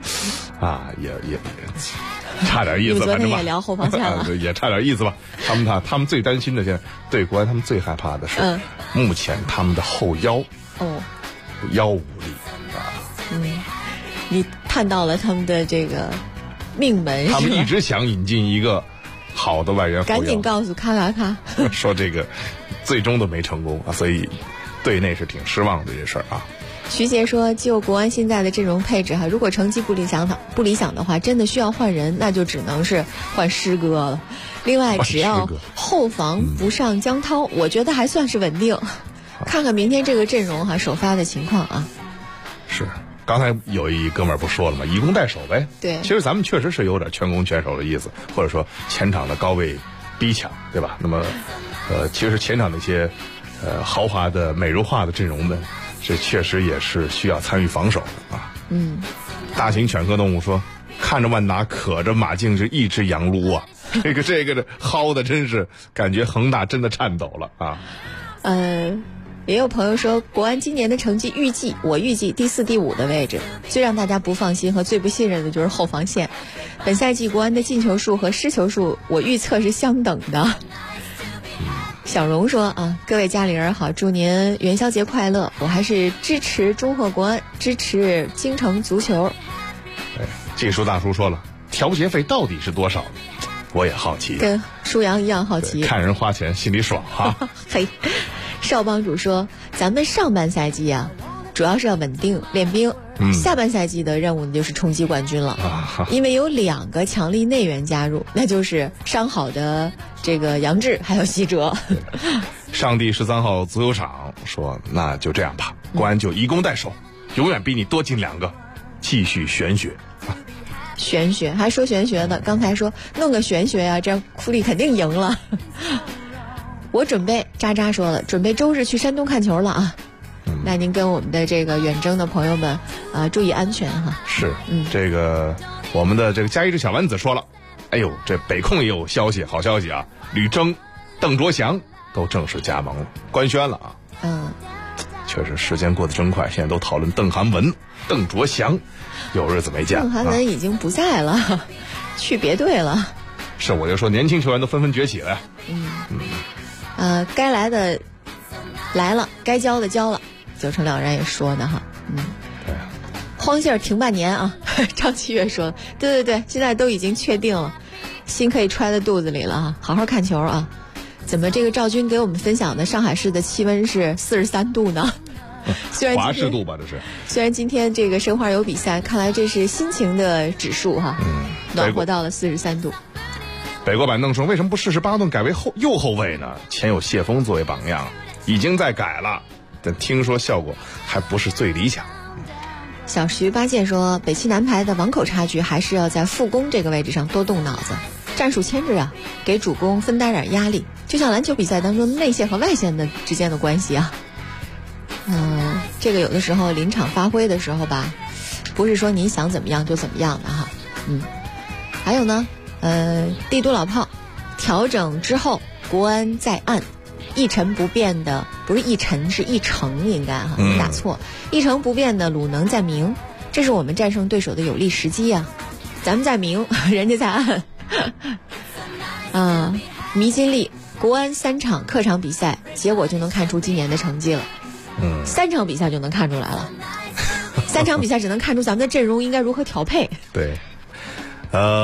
差点意思， 昨天也聊后防线了， 也差点意思吧。他们最担心的，现在对国安他们最害怕的是，目前他们的后腰腰无力你看到了他们的这个命门， 他们一直想引进一个好的外援后腰， 赶紧告诉咔说这个最终都没成功所以队内是挺失望的这事儿徐杰说，就国安现在的阵容配置如果成绩不理想的话，真的需要换人，那就只能是换师哥了。另外，只要后防不上江涛，我觉得还算是稳定。看看明天这个阵容首发的情况是，刚才有一哥们儿不说了吗？以攻代守呗。 对， 其实咱们确实是有点全攻全守的意思，或者说前场的高位逼抢，对吧？那么，其实前场那些豪华的美如画的阵容们。这确实也是需要参与防守的大型犬科动物说，看着万达可着马竞是一只羊撸这个薅的真是感觉恒大真的颤抖了也有朋友说，国安今年的成绩我预计第4、第5的位置。最让大家不放心和最不信任的就是后防线。本赛季国安的进球数和失球数，我预测是相等的。小荣说各位家里人好，祝您元宵节快乐，我还是支持中赫国安，支持京城足球。 技术大叔说了，调节费到底是多少？我也好奇， 跟舒阳一样好奇， 看人花钱心里爽嘿，少帮主说，咱们上半赛季主要是要稳定练兵，下半赛季的任务就是冲击冠军了因为有2个强力内援加入，那就是伤好的这个杨志还有西哲。 上帝13号足球场说，那就这样吧，国安就以攻代守，永远比你多进2个，继续玄学还说玄学的，刚才说弄个玄学这样库里肯定赢了我准备渣说了，准备周日去山东看球了那您跟我们的这个远征的朋友们注意安全是这个我们的这个加一只小丸子说了，哎呦，这北控也有消息，好消息吕征、邓卓翔都正式加盟了，官宣了确实时间过得真快，现在都讨论邓涵文、邓卓翔，有日子没见。 邓涵文已经不在了去别队了。 是，我就说年轻球员都纷纷崛起了该来的来了，该交的交了，九成了然也说呢对， 荒信儿停半年张七月说，对，现在都已经确定了，心可以揣在肚子里了好好看球怎么这个赵军给我们分享的上海市的气温是43度呢？ 华氏度吧，这是。 虽然今天这个申花有比赛，看来这是心情的指数暖和到了43度。 北国板凳说，为什么不试试巴顿改为右后卫呢？前有谢峰作为榜样，已经在改了，但听说效果还不是最理想。 小徐八戒说，北汽南排的网口差距还是要在副攻这个位置上多动脑子，战术牵制给主攻分担点压力，就像篮球比赛当中内线和外线的之间的关系这个有的时候临场发挥的时候吧，不是说你想怎么样就怎么样的还有呢帝都老炮调整之后，国安在暗，一成不变的，不是一成是一成，应该没打错，一成不变的鲁能在明，这是我们战胜对手的有利时机咱们在明，人家在暗。迷津力，国安3场客场比赛，结果就能看出今年的成绩了。3场比赛就能看出来了。3场比赛只能看出咱们的阵容应该如何调配。 对，